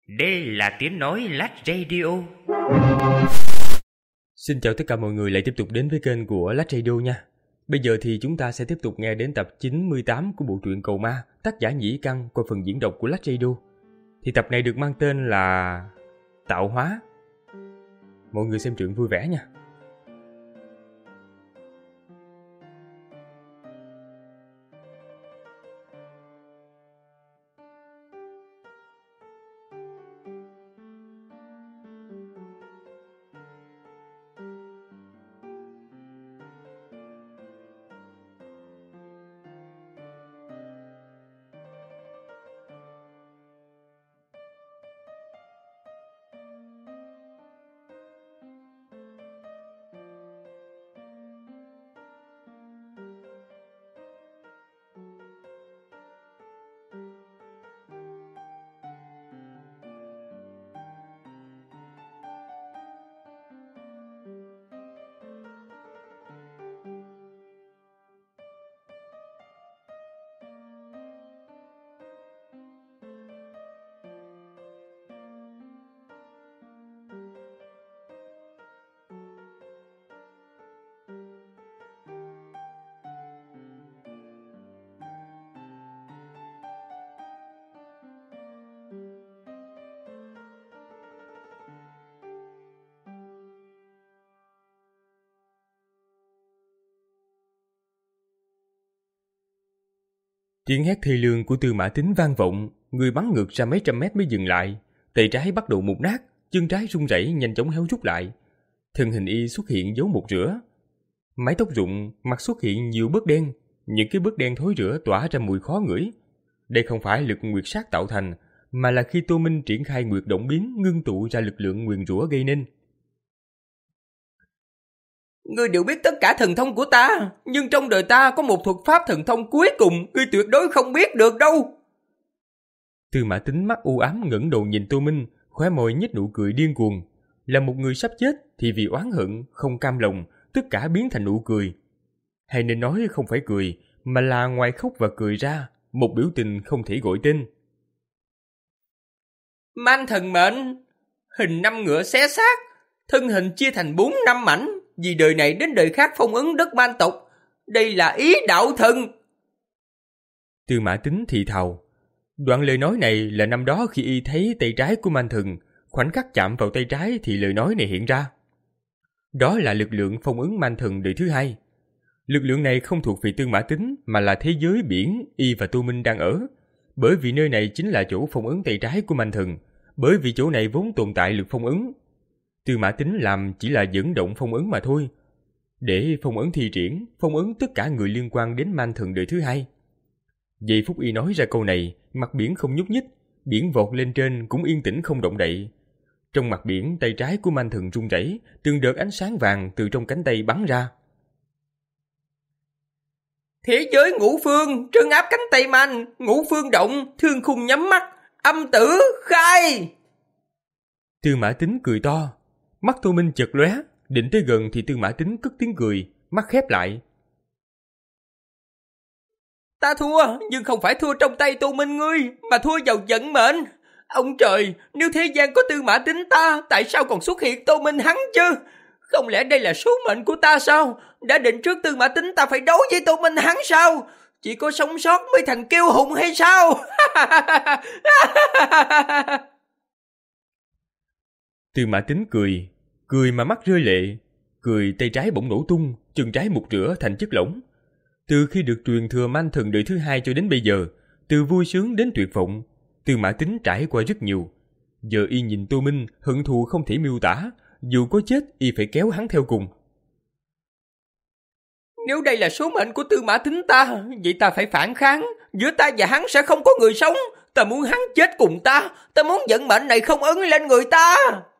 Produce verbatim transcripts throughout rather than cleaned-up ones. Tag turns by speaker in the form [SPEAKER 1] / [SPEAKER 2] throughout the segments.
[SPEAKER 1] Đây là tiếng nói Lách Radio.
[SPEAKER 2] Xin chào tất cả mọi người lại tiếp tục đến với kênh của Lách Radio nha. Bây giờ thì chúng ta sẽ tiếp tục nghe đến tập chín mươi tám của bộ truyện Cầu Ma, tác giả Nhĩ Căn qua phần diễn đọc của Lách Radio. Thì tập này được mang tên là Tạo Hóa. Mọi người xem truyện vui vẻ nha. Tiếng hét thê lương của Tư Mã Tín vang vọng, người bắn ngược ra mấy trăm mét mới dừng lại, tay trái bắt đầu mục nát, chân trái run rẩy nhanh chóng héo rút lại. Thân hình y xuất hiện dấu một rửa. Mái tóc rụng, mặt xuất hiện nhiều bớt đen, những cái bớt đen thối rữa tỏa ra mùi khó ngửi. Đây không phải lực nguyệt sát tạo thành, mà là khi Tô Minh triển khai nguyệt động biến ngưng tụ ra lực lượng nguyền rủa gây nên.
[SPEAKER 3] Ngươi đều biết tất cả thần thông của ta, nhưng trong đời ta có một thuật pháp thần thông cuối cùng, ngươi tuyệt đối không biết được đâu.
[SPEAKER 2] Tư Mã Tín mắt u ám ngẩng đầu nhìn Tô Minh, khóe môi nhếch nụ cười điên cuồng. Là một người sắp chết thì vì oán hận, không cam lòng, tất cả biến thành nụ cười. Hay nên nói không phải cười, mà là ngoài khóc và cười ra, một biểu tình không thể gọi tên.
[SPEAKER 3] Man thần mệnh, hình năm ngựa xé xác, thân hình chia thành bốn năm mảnh, vì đời này đến đời khác phong ấn đất man tộc. Đây là ý đạo thần.
[SPEAKER 2] Tư Mã Tín thì thào. Đoạn lời nói này là năm đó khi y thấy tay trái của man thần, khoảnh khắc chạm vào tay trái thì lời nói này hiện ra. Đó là lực lượng phong ấn man thần đời thứ hai. Lực lượng này không thuộc về Tư Mã Tín mà là thế giới biển y và Tô Minh đang ở, bởi vì nơi này chính là chỗ phong ấn tay trái của man thần, bởi vì chỗ này vốn tồn tại lực phong ấn. Tư Mã Tín làm chỉ là dẫn động phong ấn mà thôi, để phong ấn thi triển, phong ấn tất cả người liên quan đến man thần đời thứ hai. Giây phút y nói ra câu này, mặt biển không nhúc nhích, biển vọt lên trên cũng yên tĩnh không động đậy. Trong mặt biển, tay trái của man thần rung rẩy, từng đợt ánh sáng vàng từ trong cánh tay bắn ra.
[SPEAKER 3] Thế giới ngũ phương trấn áp cánh tay man, ngũ phương động, thương khung nhắm mắt, âm tử khai.
[SPEAKER 2] Tư Mã Tín cười to, mắt Tô Minh chợt lóe, định tới gần thì Tư Mã Tín cất tiếng cười, mắt khép lại.
[SPEAKER 3] Ta thua, nhưng không phải thua trong tay Tô Minh ngươi, mà thua vào vận mệnh. Ông trời, nếu thế gian có Tư Mã Tín ta, tại sao còn xuất hiện Tô Minh hắn chứ? Không lẽ đây là số mệnh của ta sao? Đã định trước Tư Mã Tín ta phải đấu với Tô Minh hắn sao? Chỉ có sống sót mới thành kiêu hùng hay sao?
[SPEAKER 2] Tư Mã Tín cười, cười mà mắt rơi lệ, cười tay trái bỗng nổ tung, chân trái mục rửa thành chất lỏng. Từ khi được truyền thừa man thần đời thứ hai cho đến bây giờ, từ vui sướng đến tuyệt vọng, Tư Mã Tín trải qua rất nhiều. Giờ y nhìn Tô Minh, hận thù không thể miêu tả, dù có chết y phải kéo hắn theo cùng.
[SPEAKER 3] Nếu đây là số mệnh của Tư Mã Tín ta, vậy ta phải phản kháng, giữa ta và hắn sẽ không có người sống. Ta muốn hắn chết cùng ta, ta muốn vận mệnh này không ấn lên người ta.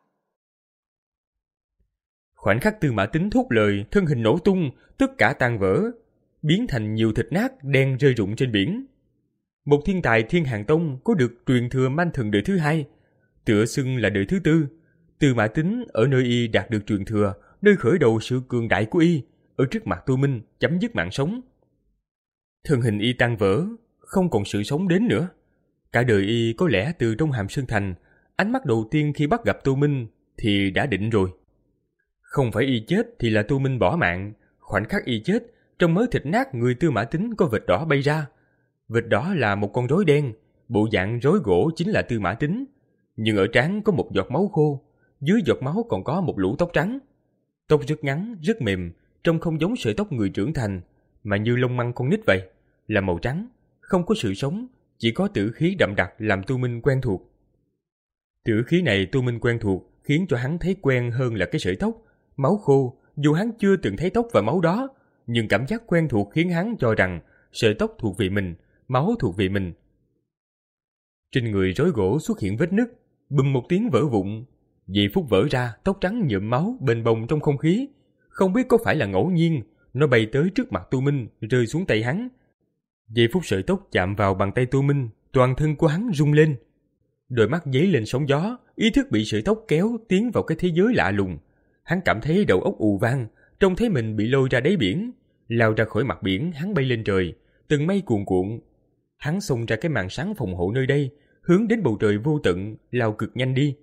[SPEAKER 2] Khoảnh khắc Tư Mã Tín thốt lời, thân hình nổ tung, tất cả tan vỡ, biến thành nhiều thịt nát đen rơi rụng trên biển. Một thiên tài Thiên Hàn Tông có được truyền thừa man thần đời thứ hai, tựa xưng là đời thứ tư. Tư Mã Tín ở nơi y đạt được truyền thừa, nơi khởi đầu sự cường đại của y, ở trước mặt Tô Minh chấm dứt mạng sống. Thân hình y tan vỡ, không còn sự sống đến nữa. Cả đời y có lẽ từ trong Hàm Sơn Thành, ánh mắt đầu tiên khi bắt gặp Tô Minh thì đã định rồi. Không phải y chết thì là Tô Minh bỏ mạng. Khoảnh khắc y chết, trong mớ thịt nát người Tư Mã Tín có vệt đỏ bay ra. Vệt đỏ là một con rối đen, bộ dạng rối gỗ chính là Tư Mã Tín. Nhưng ở trán có một giọt máu khô, dưới giọt máu còn có một lũ tóc trắng. Tóc rất ngắn, rất mềm, trông không giống sợi tóc người trưởng thành, mà như lông măng con nít vậy, là màu trắng, không có sự sống, chỉ có tử khí đậm đặc làm Tô Minh quen thuộc. Tử khí này Tô Minh quen thuộc khiến cho hắn thấy quen hơn là cái sợi tóc, máu khô. Dù hắn chưa từng thấy tóc và máu đó, nhưng cảm giác quen thuộc khiến hắn cho rằng sợi tóc thuộc về mình, máu thuộc về mình. Trên người rối gỗ xuất hiện vết nứt, bùm một tiếng vỡ vụn. Giây phút vỡ ra, tóc trắng nhuộm máu bềnh bồng trong không khí. Không biết có phải là ngẫu nhiên, nó bay tới trước mặt Tô Minh, rơi xuống tay hắn. Giây phút sợi tóc chạm vào bàn tay Tô Minh, toàn thân của hắn rung lên. Đôi mắt dấy lên sóng gió, ý thức bị sợi tóc kéo tiến vào cái thế giới lạ lùng. Hắn cảm thấy đầu óc ù vang, trông thấy mình bị lôi ra đáy biển. Lao ra khỏi mặt biển, hắn bay lên trời, từng mây cuồn cuộn. Hắn xông ra cái màn sáng phòng hộ nơi đây, hướng đến bầu trời vô tận, lao cực nhanh đi.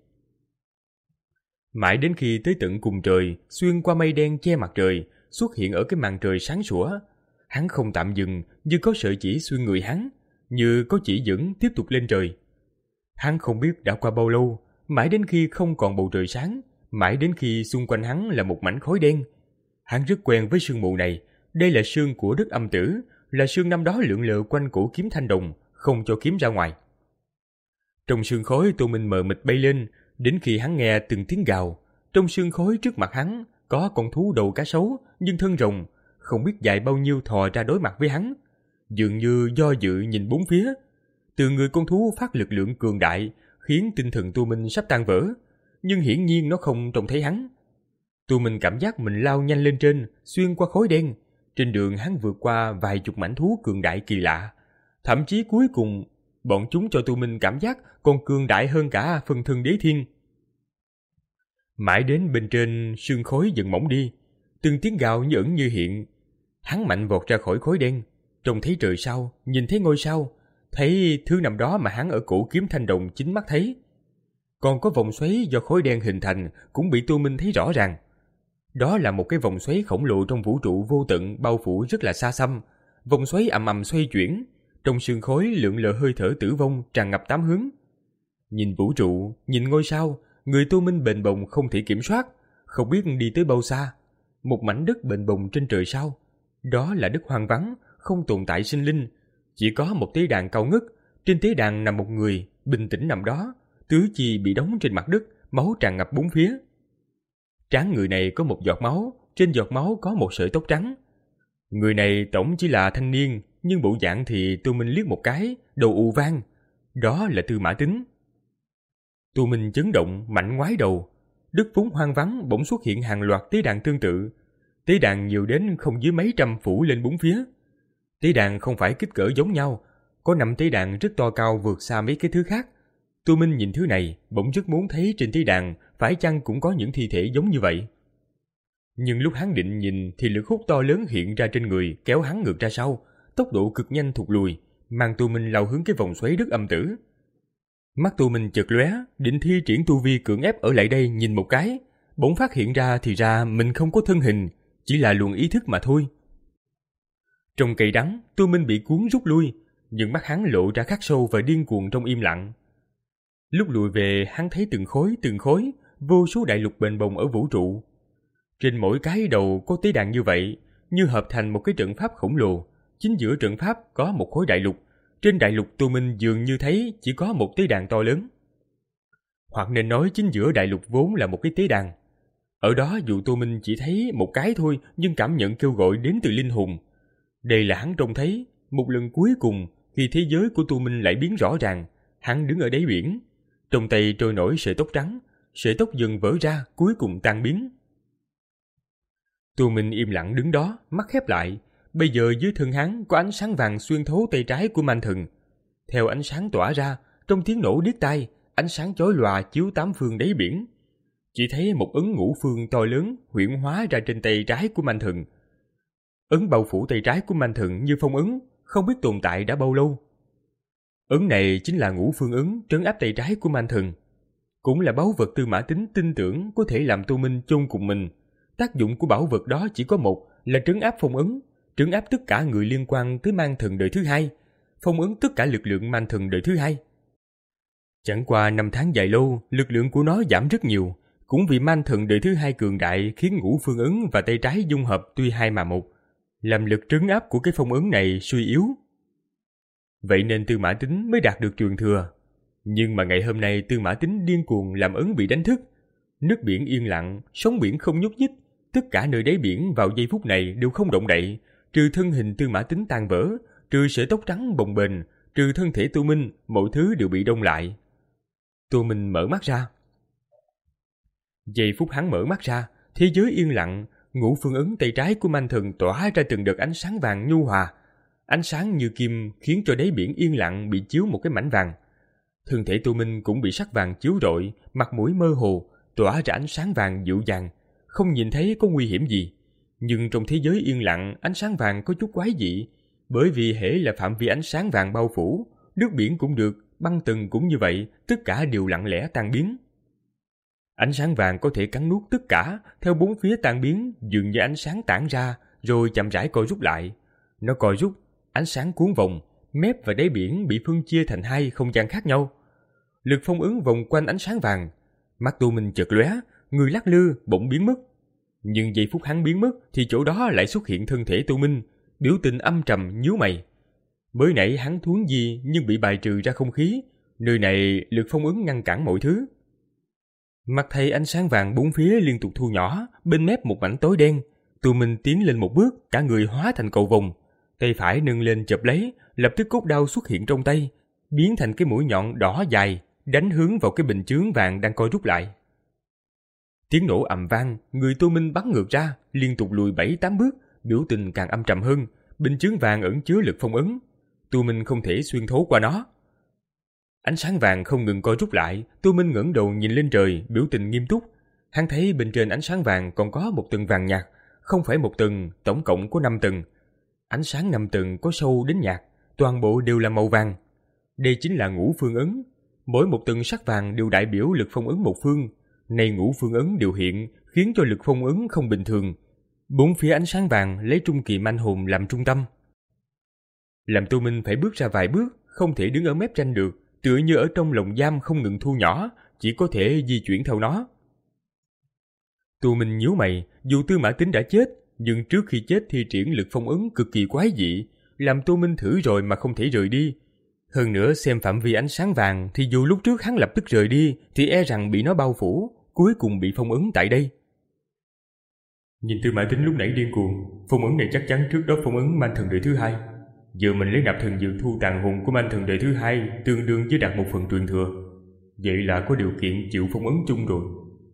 [SPEAKER 2] Mãi đến khi tới tận cùng trời, xuyên qua mây đen che mặt trời, xuất hiện ở cái màn trời sáng sủa. Hắn không tạm dừng, như có sợi chỉ xuyên người hắn, như có chỉ dẫn tiếp tục lên trời. Hắn không biết đã qua bao lâu, mãi đến khi không còn bầu trời sáng, mãi đến khi xung quanh hắn là một mảnh khói đen. Hắn rất quen với sương mù này, đây là sương của đất âm tử, là sương năm đó lượn lờ quanh cổ kiếm thanh đồng, không cho kiếm ra ngoài. Trong sương khói Tô Minh mờ mịt bay lên, đến khi hắn nghe từng tiếng gào. Trong sương khói trước mặt hắn có con thú đầu cá sấu nhưng thân rồng, không biết dài bao nhiêu thò ra đối mặt với hắn, dường như do dự nhìn bốn phía. Từ người con thú phát lực lượng cường đại, khiến tinh thần Tô Minh sắp tan vỡ, nhưng hiển nhiên nó không trông thấy hắn. Tô Minh cảm giác mình lao nhanh lên trên, xuyên qua khói đen. Trên đường hắn vượt qua vài chục mảnh thú cường đại kỳ lạ, thậm chí cuối cùng bọn chúng cho Tô Minh cảm giác còn cường đại hơn cả phần thân đế thiên. Mãi đến bên trên sương khói dần mỏng đi, từng tiếng gào như ẩn như hiện. Hắn mạnh vọt ra khỏi khói đen, trông thấy trời sao, nhìn thấy ngôi sao, thấy thứ nằm đó mà hắn ở cổ kiếm thanh đồng chính mắt thấy. Còn có vòng xoáy do khói đen hình thành cũng bị Tô Minh thấy rõ ràng. Đó là một cái vòng xoáy khổng lồ trong vũ trụ vô tận bao phủ rất là xa xăm. Vòng xoáy ầm ầm xoay chuyển, trong sương khói lượn lờ hơi thở tử vong tràn ngập tám hướng. Nhìn vũ trụ, nhìn ngôi sao, người Tô Minh bềnh bồng không thể kiểm soát, không biết đi tới bao xa. Một mảnh đất bềnh bồng trên trời sao, đó là đất hoang vắng, không tồn tại sinh linh, chỉ có một tế đàn cao ngất. Trên tế đàn nằm một người, bình tĩnh nằm đó, tứ chi bị đóng trên mặt đất, máu tràn ngập bốn phía. Trán người này có một giọt máu, trên giọt máu có một sợi tóc trắng. Người này tổng chỉ là thanh niên, nhưng bộ dạng thì Tô Minh liếc một cái, đầu ù vang. Đó là Tư Mã Tín. Tô Minh chấn động, mạnh ngoái đầu. Đất vốn hoang vắng bỗng xuất hiện hàng loạt tế đàn tương tự. Tế đàn nhiều đến không dưới mấy trăm phủ lên bốn phía. Tế đàn không phải kích cỡ giống nhau, có năm tế đàn rất to cao vượt xa mấy cái thứ khác. Tô Minh nhìn thứ này, bỗng rất muốn thấy trên tế đàn phải chăng cũng có những thi thể giống như vậy. Nhưng lúc hắn định nhìn thì lực hút to lớn hiện ra trên người, kéo hắn ngược ra sau, tốc độ cực nhanh thụt lùi, mang Tô Minh lao hướng cái vòng xoáy đất âm tử. Mắt Tô Minh chợt lóe, định thi triển tu vi cưỡng ép ở lại đây nhìn một cái, bỗng phát hiện ra thì ra mình không có thân hình, chỉ là luồng ý thức mà thôi. Trong cây đắng, Tô Minh bị cuốn rút lui, nhưng mắt hắn lộ ra khắc sâu và điên cuồng trong im lặng. Lúc lùi về, hắn thấy từng khối từng khối, vô số đại lục bềnh bồng ở vũ trụ. Trên mỗi cái đầu có tế đàn như vậy, như hợp thành một cái trận pháp khổng lồ. Chính giữa trận pháp có một khối đại lục. Trên đại lục Tô Minh dường như thấy chỉ có một tế đàn to lớn. Hoặc nên nói chính giữa đại lục vốn là một cái tế đàn. Ở đó dù Tô Minh chỉ thấy một cái thôi, nhưng cảm nhận kêu gọi đến từ linh hồn. Đây là hắn trông thấy, một lần cuối cùng khi thế giới của Tô Minh lại biến rõ ràng. Hắn đứng ở đáy biển, trong tay trôi nổi sợi tóc trắng, sợi tóc dần vỡ ra, cuối cùng tan biến. Tô Minh im lặng đứng đó, mắt khép lại. Bây giờ dưới thân hắn có ánh sáng vàng xuyên thấu tay trái của Man Thần. Theo ánh sáng tỏa ra, trong tiếng nổ điếc tai, ánh sáng chói lòa chiếu tám phương đáy biển. Chỉ thấy một ấn ngũ phương to lớn huyễn hóa ra trên tay trái của Man Thần. Ấn bao phủ tay trái của Man Thần như phong ấn, không biết tồn tại đã bao lâu. Ấn này chính là ngũ phương ấn trấn áp tay trái của Man Thần. cũng là báu vật Tư Mã Tín tin tưởng có thể làm Tô Minh chôn cùng mình. Tác dụng của bảo vật đó chỉ có một là trấn áp phong ấn, trấn áp tất cả người liên quan tới Man Thần đời thứ hai, phong ấn tất cả lực lượng Man Thần đời thứ hai. Chẳng qua năm tháng dài lâu, lực lượng của nó giảm rất nhiều, cũng vì Man Thần đời thứ hai cường đại khiến Ngũ Phương Ấn và tay trái dung hợp tuy hai mà một, làm lực trấn áp của cái phong ấn này suy yếu. Vậy nên Tư Mã Tín mới đạt được truyền thừa. Nhưng mà ngày hôm nay Tư Mã Tín điên cuồng làm ấn bị đánh thức. Nước biển yên lặng, sóng biển không nhúc nhích, tất cả nơi đáy biển vào giây phút này đều không động đậy, trừ thân hình Tư Mã Tín tan vỡ, trừ sợi tóc trắng bồng bềnh, trừ thân thể Tô Minh, mọi thứ đều bị đông lại. Tô Minh mở mắt ra. Giây phút hắn mở mắt ra, thế giới yên lặng, Ngũ Phương Ấn tay trái của Man Thần tỏa ra từng đợt ánh sáng vàng nhu hòa. Ánh sáng như kim khiến cho đáy biển yên lặng bị chiếu một cái mảnh vàng. Thân thể Tô Minh cũng bị sắc vàng chiếu rọi, mặt mũi mơ hồ, tỏa ra ánh sáng vàng dịu dàng, không nhìn thấy có nguy hiểm gì. Nhưng trong thế giới yên lặng, ánh sáng vàng có chút quái dị, bởi vì hễ là phạm vi ánh sáng vàng bao phủ, nước biển cũng được, băng tầng cũng như vậy, tất cả đều lặng lẽ tan biến. Ánh sáng vàng có thể cắn nuốt tất cả, theo bốn phía tan biến, dường như ánh sáng tản ra, rồi chậm rãi co rút lại. Nó co rút, ánh sáng cuốn vòng, mép và đáy biển bị phân chia thành hai không gian khác nhau. Lực phong ấn vòng quanh ánh sáng vàng, mắt Tô Minh chợt lóe, người lắc lư bỗng biến mất. Nhưng giây phút hắn biến mất thì chỗ đó lại xuất hiện thân thể Tô Minh, biểu tình âm trầm nhíu mày. Mới nãy hắn thuấn di nhưng bị bài trừ ra không khí, nơi này lực phong ấn ngăn cản mọi thứ. Mặt thấy ánh sáng vàng bốn phía liên tục thu nhỏ, bên mép một mảnh tối đen, Tô Minh tiến lên một bước, cả người hóa thành cầu vồng, tay phải nâng lên chộp lấy, lập tức cốt đao xuất hiện trong tay, biến thành cái mũi nhọn đỏ dài, đánh hướng vào cái bình chướng vàng đang co rút lại. Tiếng nổ ầm vang, người Tô Minh bắn ngược ra, liên tục lùi bảy tám bước, biểu tình càng âm trầm hơn. Bình chướng vàng ẩn chứa lực phong ấn, Tô Minh không thể xuyên thấu qua nó. Ánh sáng vàng không ngừng co rút lại, Tô Minh ngẩng đầu nhìn lên trời, biểu tình nghiêm túc. Hắn thấy bên trên ánh sáng vàng còn có một tầng vàng nhạt, không phải một tầng, tổng cộng có năm tầng. Ánh sáng năm tầng có sâu đến nhạt, toàn bộ đều là màu vàng. Đây chính là Ngũ Phương Ấn, mỗi một tầng sắc vàng đều đại biểu lực phong ấn một phương. Này Ngũ Phương Ấn đều hiện, khiến cho lực phong ấn không bình thường. Bốn phía ánh sáng vàng lấy Trung Kỳ Manh Hồn làm trung tâm, làm Tô Minh phải bước ra vài bước, không thể đứng ở mép tranh được, tựa như ở trong lồng giam không ngừng thu nhỏ, chỉ có thể di chuyển theo nó. Tô Minh nhíu mày, dù Tư Mã Tín đã chết, nhưng trước khi chết thi triển lực phong ấn cực kỳ quái dị, làm Tô Minh thử rồi mà không thể rời đi. Hơn nữa xem phạm vi ánh sáng vàng thì dù lúc trước hắn lập tức rời đi thì e rằng bị nó bao phủ, cuối cùng bị phong ấn tại đây. Nhìn Tư Mã Tín lúc nãy điên cuồng, phong ấn này chắc chắn trước đó phong ấn Man Thần đời thứ hai. Giờ mình lấy nạp thần dược thu tàn hồn của Man Thần đời thứ hai, tương đương với đạt một phần truyền thừa. Vậy là có điều kiện chịu phong ấn chung rồi.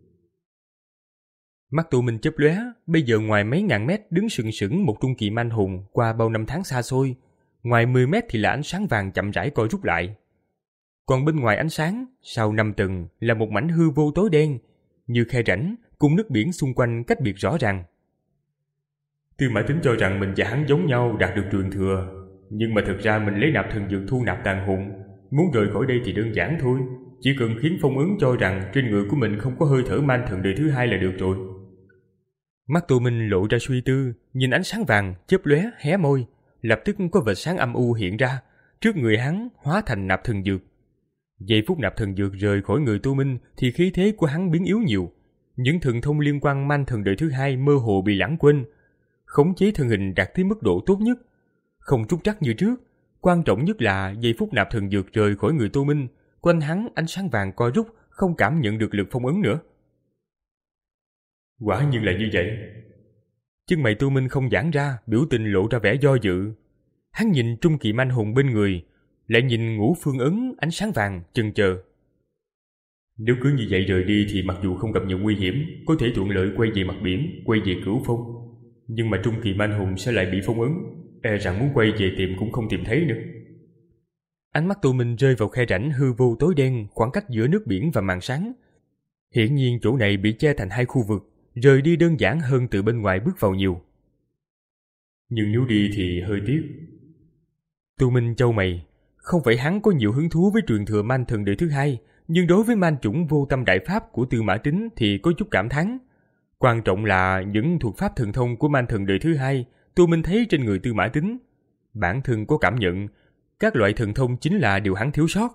[SPEAKER 2] Mắt Tô Minh chớp lóe, bây giờ ngoài mấy ngàn mét đứng sừng sững một Trung Kỳ Manh Hồn qua bao năm tháng xa xôi, ngoài mười mét thì là ánh sáng vàng chậm rãi co rút lại. Còn bên ngoài ánh sáng, sau năm tầng là một mảnh hư vô tối đen, như khe rãnh cùng nước biển xung quanh cách biệt rõ ràng. Tư Mã Tín cho rằng mình và hắn giống nhau đạt được truyền thừa, nhưng mà thực ra mình lấy nạp thần dược thu nạp tàn hồn, muốn rời khỏi đây thì đơn giản thôi, chỉ cần khiến phong ấn cho rằng trên người của mình không có hơi thở Man Thần đời thứ hai là được rồi. Mắt Tô Minh lộ ra suy tư, nhìn ánh sáng vàng chớp lóe hé môi, lập tức có vệt sáng âm u hiện ra, trước người hắn hóa thành nạp thần dược. Giây phút nạp thần dược rời khỏi người Tô Minh thì khí thế của hắn biến yếu nhiều, những thần thông liên quan Man Thần đời thứ hai mơ hồ bị lãng quên, khống chế thân hình đạt tới mức độ tốt nhất, không trúc trắc như trước. Quan trọng nhất là giây phút nạp thần dược rời khỏi người Tô Minh, quanh hắn ánh sáng vàng co rút, không cảm nhận được lực phong ấn nữa. Quả nhiên là như vậy. Chân mày Tô Minh không giãn ra, biểu tình lộ ra vẻ do dự. Hắn nhìn Trung Kỳ Manh Hồn bên người, lại nhìn Ngũ Phương Ấn ánh sáng vàng, chần chờ. Nếu cứ như vậy rời đi thì mặc dù không gặp nhiều nguy hiểm, có thể thuận lợi quay về mặt biển, quay về Cửu Phong, nhưng mà Trung Kỳ Manh Hồn sẽ lại bị phong ấn, e rằng muốn quay về tìm cũng không tìm thấy nữa. Ánh mắt Tô Minh rơi vào khe rãnh hư vô tối đen, khoảng cách giữa nước biển và màn sáng. Hiển nhiên chỗ này bị che thành hai khu vực, rời đi đơn giản hơn từ bên ngoài bước vào nhiều. Nhưng nếu đi thì hơi tiếc. Tô Minh chau mày, không phải hắn có nhiều hứng thú với truyền thừa Man Thần đời thứ hai, nhưng đối với man chủng vô tâm đại pháp của Tư Mã Tín thì có chút cảm thán. Quan trọng là những thuật pháp thần thông của man thần đời thứ hai, Tô Minh thấy trên người Tư Mã Tín. Bản thân có cảm nhận, các loại thần thông chính là điều hắn thiếu sót.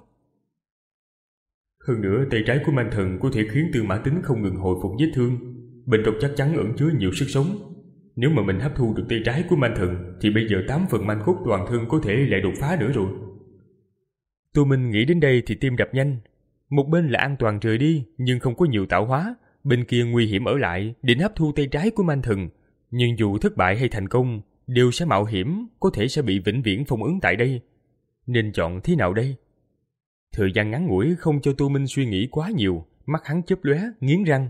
[SPEAKER 2] Hơn nữa, tay trái của man thần có thể khiến Tư Mã Tín không ngừng hồi phục vết thương. Bên trong chắc chắn ẩn chứa nhiều sức sống. Nếu mà mình hấp thu được tay trái của man thần, thì bây giờ tám phần man cốt toàn thân có thể lại đột phá nữa rồi. Tô Minh nghĩ đến đây thì tim đập nhanh. Một bên là an toàn rời đi, nhưng không có nhiều tạo hóa. Bên kia nguy hiểm ở lại, định hấp thu tay trái của man thần. Nhưng dù thất bại hay thành công, đều sẽ mạo hiểm, có thể sẽ bị vĩnh viễn phong ấn tại đây. Nên chọn thế nào đây? Thời gian ngắn ngủi không cho Tô Minh suy nghĩ quá nhiều, mắt hắn chớp lóe, nghiến răng.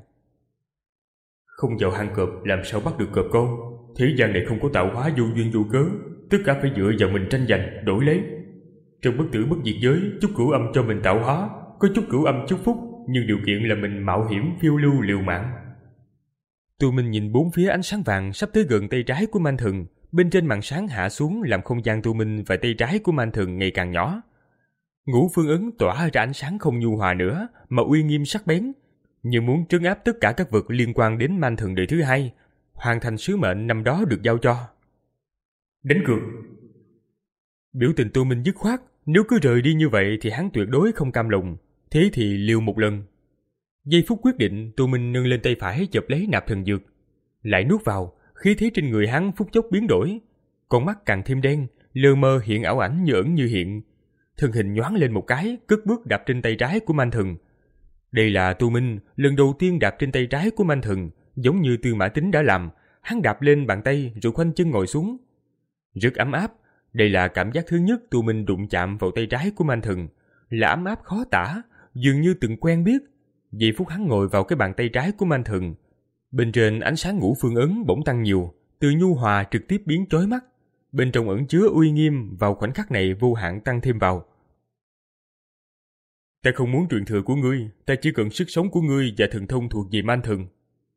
[SPEAKER 2] Không vào hang cọp làm sao bắt được cọp con? Thế gian này không có tạo hóa vô duyên vô cớ, tất cả phải dựa vào mình tranh giành, đổi lấy. Trong bất tử bất diệt giới, chút cửu âm cho mình tạo hóa, có chút cửu âm chúc phúc, nhưng điều kiện là mình mạo hiểm phiêu lưu liều mạng. Tô Minh nhìn bốn phía ánh sáng vàng sắp tới gần tay trái của man thần, bên trên màn sáng hạ xuống làm không gian Tô Minh và tay trái của man thần ngày càng nhỏ. Ngũ phương ấn tỏa ra ánh sáng không nhu hòa nữa, mà uy nghiêm sắc bén, như muốn trấn áp tất cả các vật liên quan đến man thần đời thứ hai, hoàn thành sứ mệnh năm đó được giao cho. Đánh cược. Biểu tình Tô Minh dứt khoát, nếu cứ rời đi như vậy thì hắn tuyệt đối không cam lòng, thế thì liều một lần. Giây phút quyết định, Tô Minh nâng lên tay phải chộp lấy nạp thần dược, lại nuốt vào, khí thế trên người hắn phút chốc biến đổi, con mắt càng thêm đen, lờ mờ hiện ảo ảnh như ẩn như hiện. Thân hình nhoáng lên một cái, cất bước đạp trên tay trái của man thần. Đây là Tô Minh lần đầu tiên đạp trên tay trái của man thần, giống như Tư Mã Tín đã làm, hắn đạp lên bàn tay rồi khoanh chân ngồi xuống. Rất ấm áp, đây là cảm giác thứ nhất Tô Minh đụng chạm vào tay trái của man thần, là ấm áp khó tả, dường như từng quen biết. Giây phút hắn ngồi vào cái bàn tay trái của man thần, bên trên ánh sáng ngũ phương ấn bỗng tăng nhiều, từ nhu hòa trực tiếp biến chói mắt, bên trong ẩn chứa uy nghiêm vào khoảnh khắc này vô hạn tăng thêm vào. Ta không muốn truyền thừa của ngươi, ta chỉ cần sức sống của ngươi và thần thông thuộc về man thần.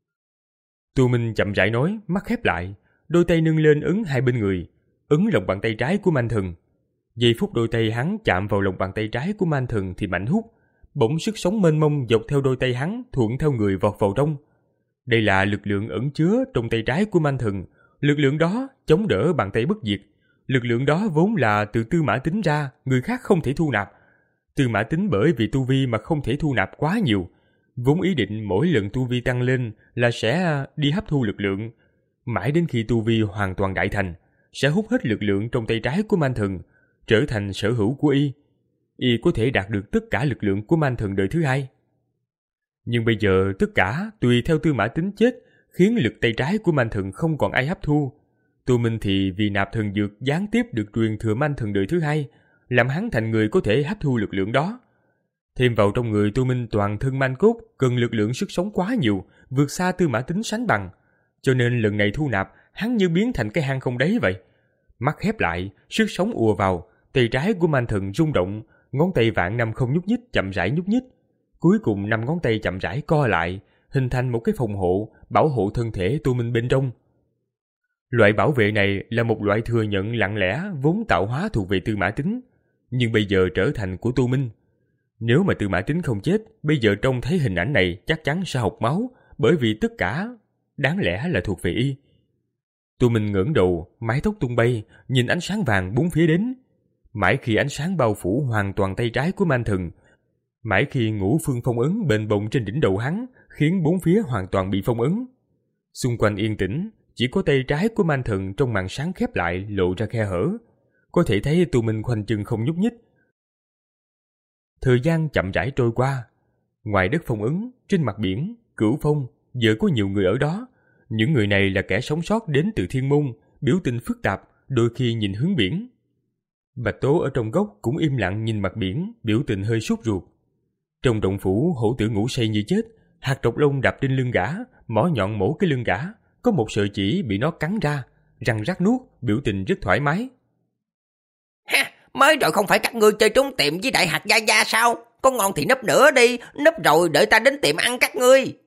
[SPEAKER 2] Tô Minh chậm rãi nói, mắt khép lại, đôi tay nâng lên ấn hai bên người, ấn lòng bàn tay trái của man thần. Giây phút đôi tay hắn chạm vào lòng bàn tay trái của man thần thì mạnh hút, bỗng sức sống mênh mông dọc theo đôi tay hắn thuận theo người vọt vào trong. Đây là lực lượng ẩn chứa trong tay trái của man thần, lực lượng đó chống đỡ bàn tay bất diệt, lực lượng đó vốn là từ Tư Mã Tín ra, người khác không thể thu nạp. Tư Mã Tín bởi vì tu vi mà không thể thu nạp quá nhiều, vốn ý định mỗi lần tu vi tăng lên là sẽ đi hấp thu lực lượng, mãi đến khi tu vi hoàn toàn đại thành, sẽ hút hết lực lượng trong tay trái của man thần, trở thành sở hữu của y. Y có thể đạt được tất cả lực lượng của man thần đời thứ hai. Nhưng bây giờ tất cả tùy theo Tư Mã Tín chết, khiến lực tay trái của man thần không còn ai hấp thu. Tô Minh thì vì nạp thần dược gián tiếp được truyền thừa man thần đời thứ hai, làm hắn thành người có thể hấp thu lực lượng đó. Thêm vào trong người Tô Minh toàn thân man cốt cần lực lượng sức sống quá nhiều, vượt xa Tư Mã Tín sánh bằng, cho nên lần này thu nạp hắn như biến thành cái hang không đáy vậy. Mắt khép lại, sức sống ùa vào, tay trái của man thần rung động, ngón tay vạn năm không nhúc nhích chậm rãi nhúc nhích, cuối cùng năm ngón tay chậm rãi co lại, hình thành một cái phòng hộ bảo hộ thân thể Tô Minh bên trong. Loại bảo vệ này là một loại thừa nhận lặng lẽ vốn tạo hóa thuộc về Tư Mã Tín, nhưng bây giờ trở thành của Tô Minh. Nếu mà Tư Mã Tín không chết, bây giờ trông thấy hình ảnh này chắc chắn sẽ học máu, bởi vì tất cả đáng lẽ là thuộc về y. Tô Minh ngẩng đầu, mái tóc tung bay, nhìn ánh sáng vàng bốn phía đến. Mãi khi ánh sáng bao phủ hoàn toàn tay trái của man thần, mãi khi ngũ phương phong ấn bền bồng trên đỉnh đầu hắn khiến bốn phía hoàn toàn bị phong ấn. Xung quanh yên tĩnh, chỉ có tay trái của man thần trong màn sáng khép lại lộ ra khe hở. Có thể thấy Tô Minh khoanh chân không nhúc nhích. Thời gian chậm rãi trôi qua. Ngoài đất phong ấn, trên mặt biển, Cửu Phong, giờ có nhiều người ở đó. Những người này là kẻ sống sót đến từ Thiên Môn, biểu tình phức tạp, đôi khi nhìn hướng biển. Bạch Tố ở trong góc cũng im lặng nhìn mặt biển, biểu tình hơi sốt ruột. Trong động phủ, hổ tử ngủ say như chết, hạt trọc lông đạp trên lưng gã, mỏ nhọn mổ cái lưng gã, có một sợi chỉ bị nó cắn ra, răng rắc nuốt, biểu tình rất thoải mái.
[SPEAKER 3] Ha, mới rồi không phải các ngươi chơi trốn tiệm với đại hạt gia gia sao? Có ngon thì nấp nữa đi, nấp rồi đợi ta đến tiệm ăn các ngươi.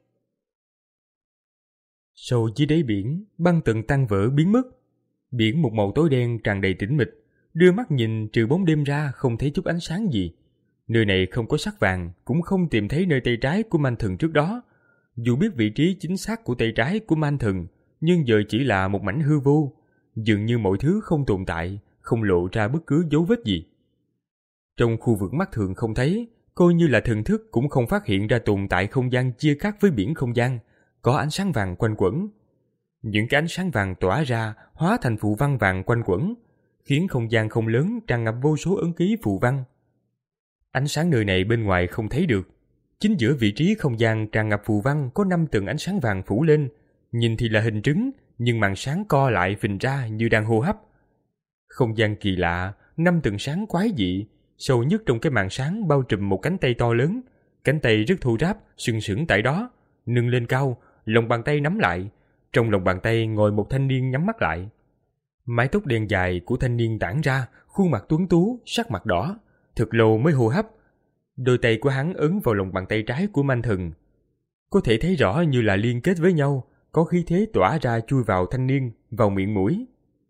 [SPEAKER 2] Sâu dưới đáy biển, băng tầng tan vỡ biến mất. Biển một màu tối đen tràn đầy tĩnh mịch, đưa mắt nhìn trừ bóng đêm ra không thấy chút ánh sáng gì. Nơi này không có sắt vàng, cũng không tìm thấy nơi tay trái của Man Thần trước đó. Dù biết vị trí chính xác của tay trái của Man Thần, nhưng giờ chỉ là một mảnh hư vô, dường như mọi thứ không tồn tại, không lộ ra bất cứ dấu vết gì. Trong khu vực mắt thường không thấy, coi như là thần thức cũng không phát hiện ra tồn tại không gian chia cắt với biển không gian, có ánh sáng vàng quanh quẩn. Những cái ánh sáng vàng tỏa ra hóa thành phù văn vàng quanh quẩn, khiến không gian không lớn tràn ngập vô số ấn ký phù văn. Ánh sáng nơi này bên ngoài không thấy được. Chính giữa vị trí không gian tràn ngập phù văn có năm tầng ánh sáng vàng phủ lên, nhìn thì là hình trứng, nhưng màn sáng co lại phình ra như đang hô hấp. Không gian kỳ lạ, năm tầng sáng quái dị, sâu nhất trong cái màn sáng bao trùm một cánh tay to lớn, cánh tay rất thô ráp, sừng sững tại đó, nâng lên cao, lòng bàn tay nắm lại, trong lòng bàn tay ngồi một thanh niên nhắm mắt lại. Mái tóc đen dài của thanh niên tản ra, khuôn mặt tuấn tú, sắc mặt đỏ, thật lâu mới hô hấp. Đôi tay của hắn ấn vào lòng bàn tay trái của Man Thần, có thể thấy rõ như là liên kết với nhau, có khí thế tỏa ra chui vào thanh niên, vào miệng mũi.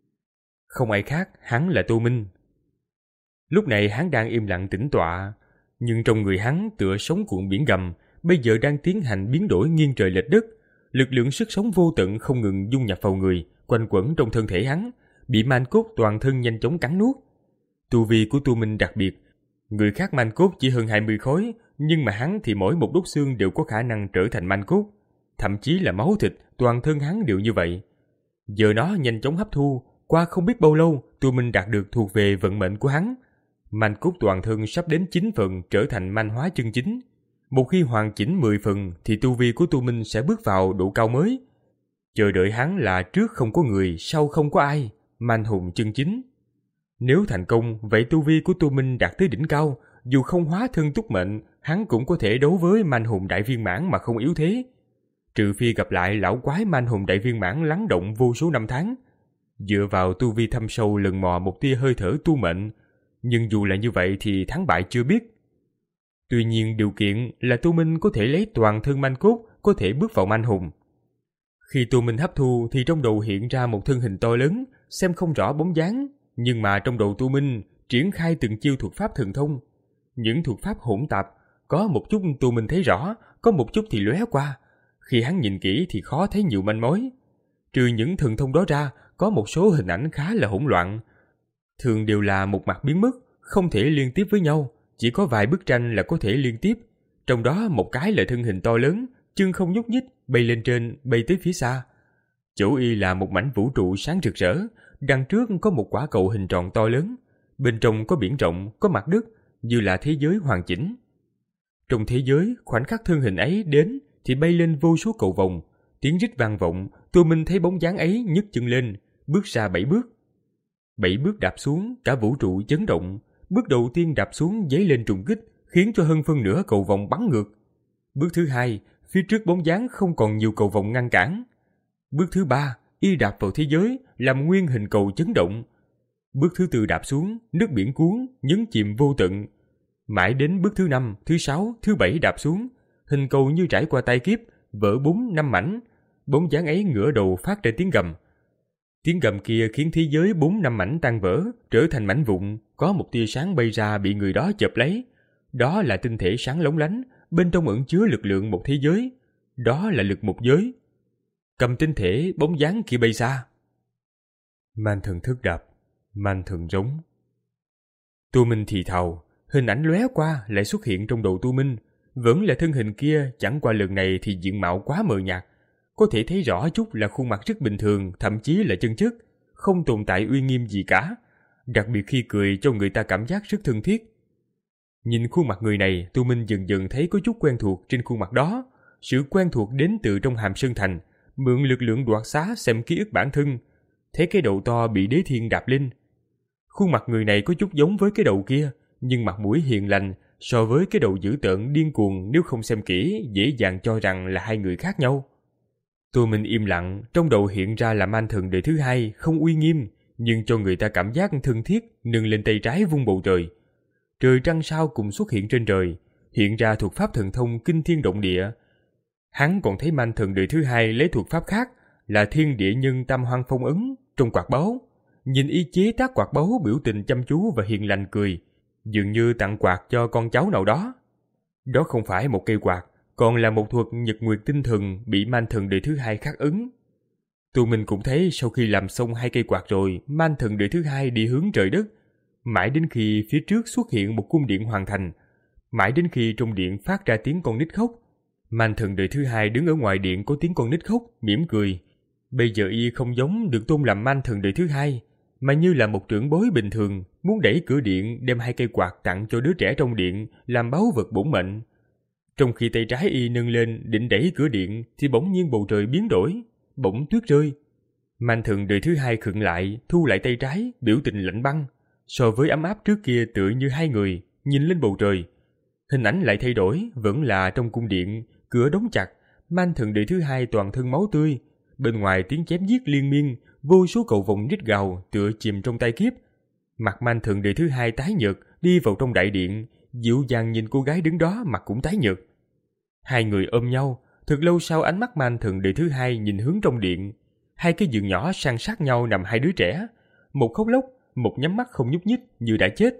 [SPEAKER 2] Không ai khác, hắn là Tô Minh. Lúc này hắn đang im lặng tĩnh tọa, nhưng trong người hắn tựa sóng cuộn biển gầm, bây giờ đang tiến hành biến đổi nghiêng trời lệch đất. Lực lượng sức sống vô tận không ngừng dung nhập vào người, quanh quẩn trong thân thể hắn, bị man cốt toàn thân nhanh chóng cắn nuốt. Tu vi của Tô Minh đặc biệt, người khác man cốt chỉ hơn hai mươi khối, nhưng mà hắn thì mỗi một đốt xương đều có khả năng trở thành man cốt, thậm chí là máu thịt, toàn thân hắn đều như vậy. Giờ nó nhanh chóng hấp thu, qua không biết bao lâu, Tô Minh đạt được thuộc về vận mệnh của hắn. Man cốt toàn thân sắp đến chín phần trở thành man hóa chân chính. Một khi hoàn chỉnh mười phần thì tu vi của Tô Minh sẽ bước vào độ cao mới. Chờ đợi hắn là trước không có người, sau không có ai, man hùng chân chính. Nếu thành công, vậy tu vi của Tô Minh đạt tới đỉnh cao, dù không hóa thân túc mệnh, hắn cũng có thể đấu với man hùng đại viên mãn mà không yếu thế. Trừ phi gặp lại lão quái man hùng đại viên mãn lắng động vô số năm tháng. Dựa vào tu vi thâm sâu lần mò một tia hơi thở tu mệnh, nhưng dù là như vậy thì thắng bại chưa biết. Tuy nhiên điều kiện là Tô Minh có thể lấy toàn thân man cốt, có thể bước vào man hùng. Khi Tô Minh hấp thu thì trong đầu hiện ra một thân hình to lớn, xem không rõ bóng dáng, nhưng mà trong đầu Tô Minh triển khai từng chiêu thuật pháp thần thông. Những thuật pháp hỗn tạp, có một chút Tô Minh thấy rõ, có một chút thì lóe qua. Khi hắn nhìn kỹ thì khó thấy nhiều manh mối. Trừ những thần thông đó ra, có một số hình ảnh khá là hỗn loạn. Thường đều là một mặt biến mất, không thể liên tiếp với nhau, chỉ có vài bức tranh là có thể liên tiếp. Trong đó một cái là thân hình to lớn, chân không nhúc nhích, bay lên trên, bay tới phía xa. Chỗ y là một mảnh vũ trụ sáng rực rỡ, đằng trước có một quả cầu hình tròn to lớn, bên trong có biển rộng, có mặt đất, như là thế giới hoàn chỉnh. Trong thế giới, khoảnh khắc thân hình ấy đến thì bay lên vô số cầu vồng, tiếng rít vang vọng. Tô Minh thấy bóng dáng ấy nhấc chân lên, bước ra bảy bước. Bảy bước đạp xuống, cả vũ trụ chấn động. Bước đầu tiên đạp xuống giấy lên trùng kích, khiến cho hơn phân nửa cầu vồng bắn ngược. Bước thứ hai, phía trước bóng dáng không còn nhiều cầu vồng ngăn cản. Bước thứ ba, y đạp vào thế giới, làm nguyên hình cầu chấn động. Bước thứ tư đạp xuống, nước biển cuốn, nhấn chìm vô tận. Mãi đến bước thứ năm, thứ sáu, thứ bảy đạp xuống, hình cầu như trải qua tay kiếp, vỡ bốn năm mảnh. Bóng dáng ấy ngửa đầu phát ra tiếng gầm. Tiếng gầm kia khiến thế giới bốn năm mảnh tan vỡ, trở thành mảnh vụn, có một tia sáng bay ra bị người đó chộp lấy. Đó là tinh thể sáng lóng lánh, bên trong ẩn chứa lực lượng một thế giới. Đó là lực một giới. Cầm tinh thể, bóng dáng kia bay xa. Man thần thức đạp, man thần giống. Tô Minh thì thào, hình ảnh lóe qua lại xuất hiện trong đầu Tô Minh. Vẫn là thân hình kia, chẳng qua lần này thì diện mạo quá mờ nhạt. Có thể thấy rõ chút là khuôn mặt rất bình thường, thậm chí là chân chất, không tồn tại uy nghiêm gì cả. Đặc biệt khi cười cho người ta cảm giác rất thân thiết. Nhìn khuôn mặt người này, Tô Minh dần dần thấy có chút quen thuộc trên khuôn mặt đó. Sự quen thuộc đến từ trong Hàm Sơn Thành, mượn lực lượng đoạt xá xem ký ức bản thân. Thấy cái đầu to bị Đế Thiên đạp lên. Khuôn mặt người này có chút giống với cái đầu kia, nhưng mặt mũi hiền lành, so với cái đầu dữ tợn điên cuồng nếu không xem kỹ, dễ dàng cho rằng là hai người khác nhau. Tô Minh im lặng, trong đầu hiện ra là man thần đời thứ hai, không uy nghiêm, nhưng cho người ta cảm giác thân thiết, nâng lên tay trái vung bầu trời. Trời trăng sao cùng xuất hiện trên trời, hiện ra thuật pháp thần thông kinh thiên động địa. Hắn còn thấy man thần đời thứ hai lấy thuật pháp khác, là thiên địa nhân tam hoang phong ấn, trong quạt báu. Nhìn y chế tác quạt báu biểu tình chăm chú và hiền lành cười. dường như tặng quạt cho con cháu nào đó. Đó không phải một cây quạt, còn là một thuật nhật nguyệt tinh thần bị man thần đời thứ hai khắc ấn. Tụi mình cũng thấy sau khi làm xong hai cây quạt rồi, man thần đời thứ hai đi hướng trời đất, mãi đến khi phía trước xuất hiện một cung điện hoàn thành, mãi đến khi trong điện phát ra tiếng con nít khóc. Man thần đời thứ hai đứng ở ngoài điện có tiếng con nít khóc, mỉm cười. Bây giờ y không giống được tôn làm man thần đời thứ hai, mà như là một trưởng bối bình thường, muốn đẩy cửa điện đem hai cây quạt tặng cho đứa trẻ trong điện làm báu vật bổn mệnh. Trong khi tay trái y nâng lên định đẩy cửa điện thì bỗng nhiên bầu trời biến đổi, bỗng tuyết rơi. Man thần đời thứ hai khựng lại, thu lại tay trái, biểu tình lạnh băng. So với ấm áp trước kia tựa như hai người nhìn lên bầu trời. Hình ảnh lại thay đổi, vẫn là trong cung điện, cửa đóng chặt, man thần đời thứ hai toàn thân máu tươi. Bên ngoài tiếng chém giết liên miên, vô số cầu vồng rít gào tựa chìm trong tai kiếp. Mặt man thần đời thứ hai tái nhợt đi vào trong đại điện, dịu dàng nhìn cô gái đứng đó mặt cũng tái nhợt. Hai người ôm nhau, thật lâu sau ánh mắt man thần đời thứ hai nhìn hướng trong điện. Hai cái giường nhỏ san sát nhau nằm hai đứa trẻ, một khóc lóc, một nhắm mắt không nhúc nhích như đã chết.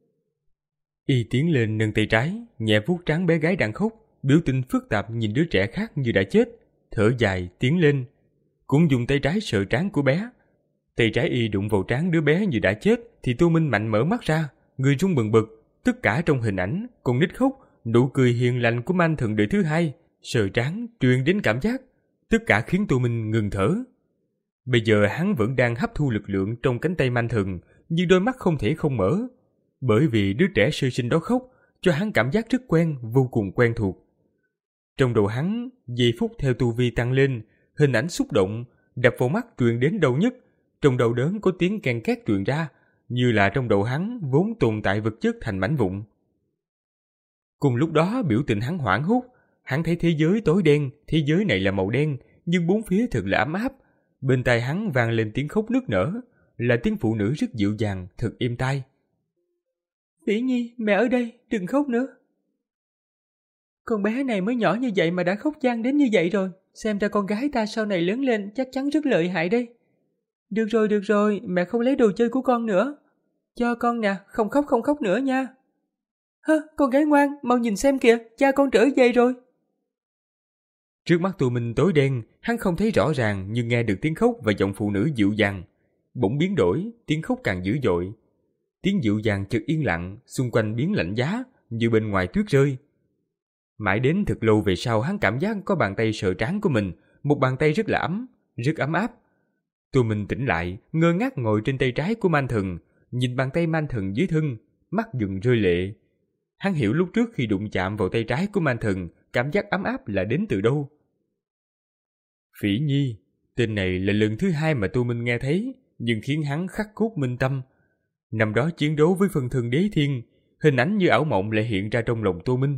[SPEAKER 2] Y tiến lên nâng tay trái, nhẹ vuốt trán bé gái đang khóc, biểu tình phức tạp nhìn đứa trẻ khác như đã chết, thở dài tiến lên, cũng dùng tay trái sờ trán của bé. Tay trái y đụng vào trán đứa bé như đã chết thì Tô Minh mạnh mở mắt ra, người run bần bật, tất cả trong hình ảnh, con nít khóc, nụ cười hiền lành của man thần đời thứ hai, sờ trán truyền đến cảm giác, tất cả khiến Tô Minh ngừng thở. Bây giờ hắn vẫn đang hấp thu lực lượng trong cánh tay man thần, nhưng đôi mắt không thể không mở, bởi vì đứa trẻ sơ sinh đó khóc, cho hắn cảm giác rất quen, vô cùng quen thuộc. Trong đầu hắn, giây phút theo tu vi tăng lên, hình ảnh xúc động, đập vào mắt truyền đến đầu nhất, trong đầu đớn có tiếng ken két truyền ra, như là trong đầu hắn vốn tồn tại vật chất thành mảnh vụn. Cùng lúc đó biểu tình hắn hoảng hốt, hắn thấy thế giới tối đen, thế giới này là màu đen, nhưng bốn phía thật là ấm áp. Bên tai hắn vang lên tiếng khóc nức nở, là tiếng phụ nữ rất dịu dàng, thật êm tai. Phỉ Nhi, mẹ ở đây, đừng khóc nữa. Con bé này mới nhỏ như vậy mà đã khóc chan đến như vậy rồi, xem ra con gái ta sau này lớn lên chắc chắn rất lợi hại đây. Được rồi, được rồi, mẹ không lấy đồ chơi của con nữa. Cho con nè, không khóc không khóc nữa nha. Hơ, con gái ngoan, mau nhìn xem kìa, cha con trở về rồi. Trước mắt Tô Minh tối đen, hắn không thấy rõ ràng nhưng nghe được tiếng khóc và giọng phụ nữ dịu dàng. Bỗng biến đổi, tiếng khóc càng dữ dội. Tiếng dịu dàng chợt yên lặng, xung quanh biến lạnh giá, như bên ngoài tuyết rơi. Mãi đến thật lâu về sau hắn cảm giác có bàn tay sờ trán của mình, một bàn tay rất là ấm, rất ấm áp. Tô Minh tỉnh lại, ngơ ngác ngồi trên tay trái của man thần, nhìn bàn tay man thần dưới thân, mắt dừng rơi lệ. Hắn hiểu lúc trước khi đụng chạm vào tay trái của man thần, cảm giác ấm áp là đến từ đâu. Phỉ Nhi, tên này là lần thứ hai mà Tô Minh nghe thấy, nhưng khiến hắn khắc cốt minh tâm. Năm đó chiến đấu với phân thân đế thiên, hình ảnh như ảo mộng lại hiện ra trong lòng Tô Minh.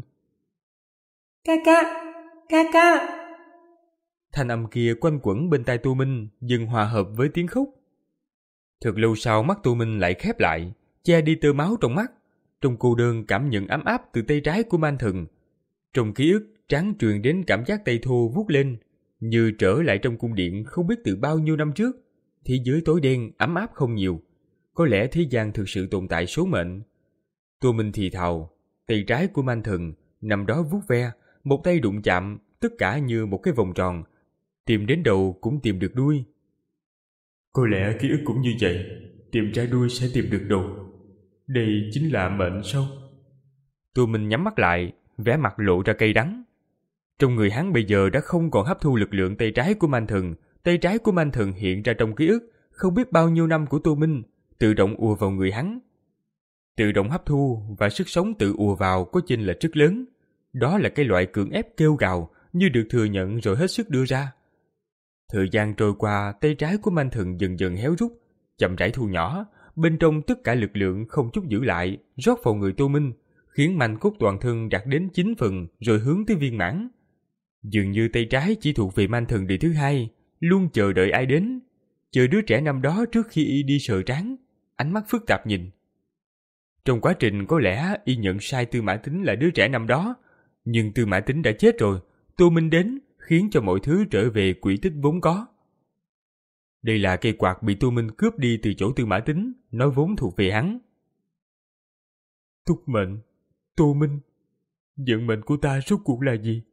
[SPEAKER 2] Ca ca, ca ca. Thanh âm kia quanh quẩn bên tai Tô Minh, dần hòa hợp với tiếng khóc. Thật lâu sau mắt Tô Minh lại khép lại, che đi tơ máu trong mắt, trong cô đơn cảm nhận ấm áp từ tay trái của man thần. Trong ký ức, trán truyền đến cảm giác tay thô vuốt lên, như trở lại trong cung điện không biết từ bao nhiêu năm trước. Thế giới tối đen, ấm áp không nhiều. Có lẽ thế gian thực sự tồn tại số mệnh. Tô Minh thì thào, tay trái của man thần nằm đó vuốt ve, một tay đụng chạm, tất cả như một cái vòng tròn. Tìm đến đầu cũng tìm được đuôi. Có lẽ ký ức cũng như vậy, tìm ra đuôi sẽ tìm được đầu. Đây chính là mệnh sao? Tô Minh nhắm mắt lại, vẻ mặt lộ ra cay đắng. Trong người hắn bây giờ đã không còn hấp thu lực lượng tay trái của man thần. Tay trái của man thần hiện ra trong ký ức không biết bao nhiêu năm của Tô Minh, tự động ùa vào người hắn. Tự động hấp thu và sức sống tự ùa vào có chênh lệch rất lớn. Đó là cái loại cưỡng ép kêu gào như được thừa nhận rồi hết sức đưa ra. Thời gian trôi qua, tay trái của man thần dần dần héo rút, chậm rãi thu nhỏ, bên trong tất cả lực lượng không chút giữ lại rót vào người Tô Minh, khiến manh cốt toàn thân đạt đến chín phần rồi hướng tới viên mãn. Dường như tay trái chỉ thuộc về man thần đời thứ hai, luôn chờ đợi ai đến, chờ đứa trẻ năm đó trước khi y đi sờ trán, ánh mắt phức tạp nhìn. Trong quá trình có lẽ y nhận sai Tư Mã Tính là đứa trẻ năm đó, nhưng Tư Mã Tính đã chết rồi, Tô Minh đến khiến cho mọi thứ trở về quỹ tích vốn có. Đây là cây quạt bị Tô Minh cướp đi từ chỗ Tư Mã Tính, nó vốn thuộc về hắn. Túc mệnh, Tô Minh, vận mệnh của ta rốt cuộc là gì?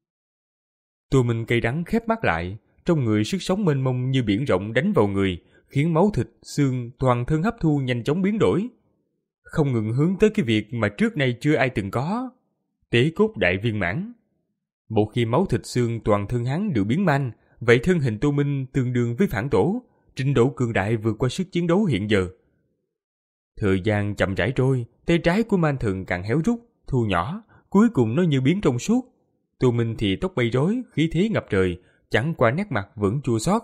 [SPEAKER 2] Tô Minh cay đắng khép mắt lại, trong người sức sống mênh mông như biển rộng đánh vào người, khiến máu thịt, xương, toàn thân hấp thu nhanh chóng biến đổi. Không ngừng hướng tới cái việc mà trước nay chưa ai từng có, tế cốt đại viên mãn. Một khi máu thịt xương toàn thân hắn đều biến manh, vậy thân hình Tô Minh tương đương với phản tổ, trình độ cường đại vượt qua sức chiến đấu hiện giờ. Thời gian chậm rãi trôi, tay trái của Man Thần càng héo rút, thu nhỏ, cuối cùng nó như biến trong suốt. Tô Minh thì tóc bay rối, khí thế ngập trời, chẳng qua nét mặt vẫn chua xót.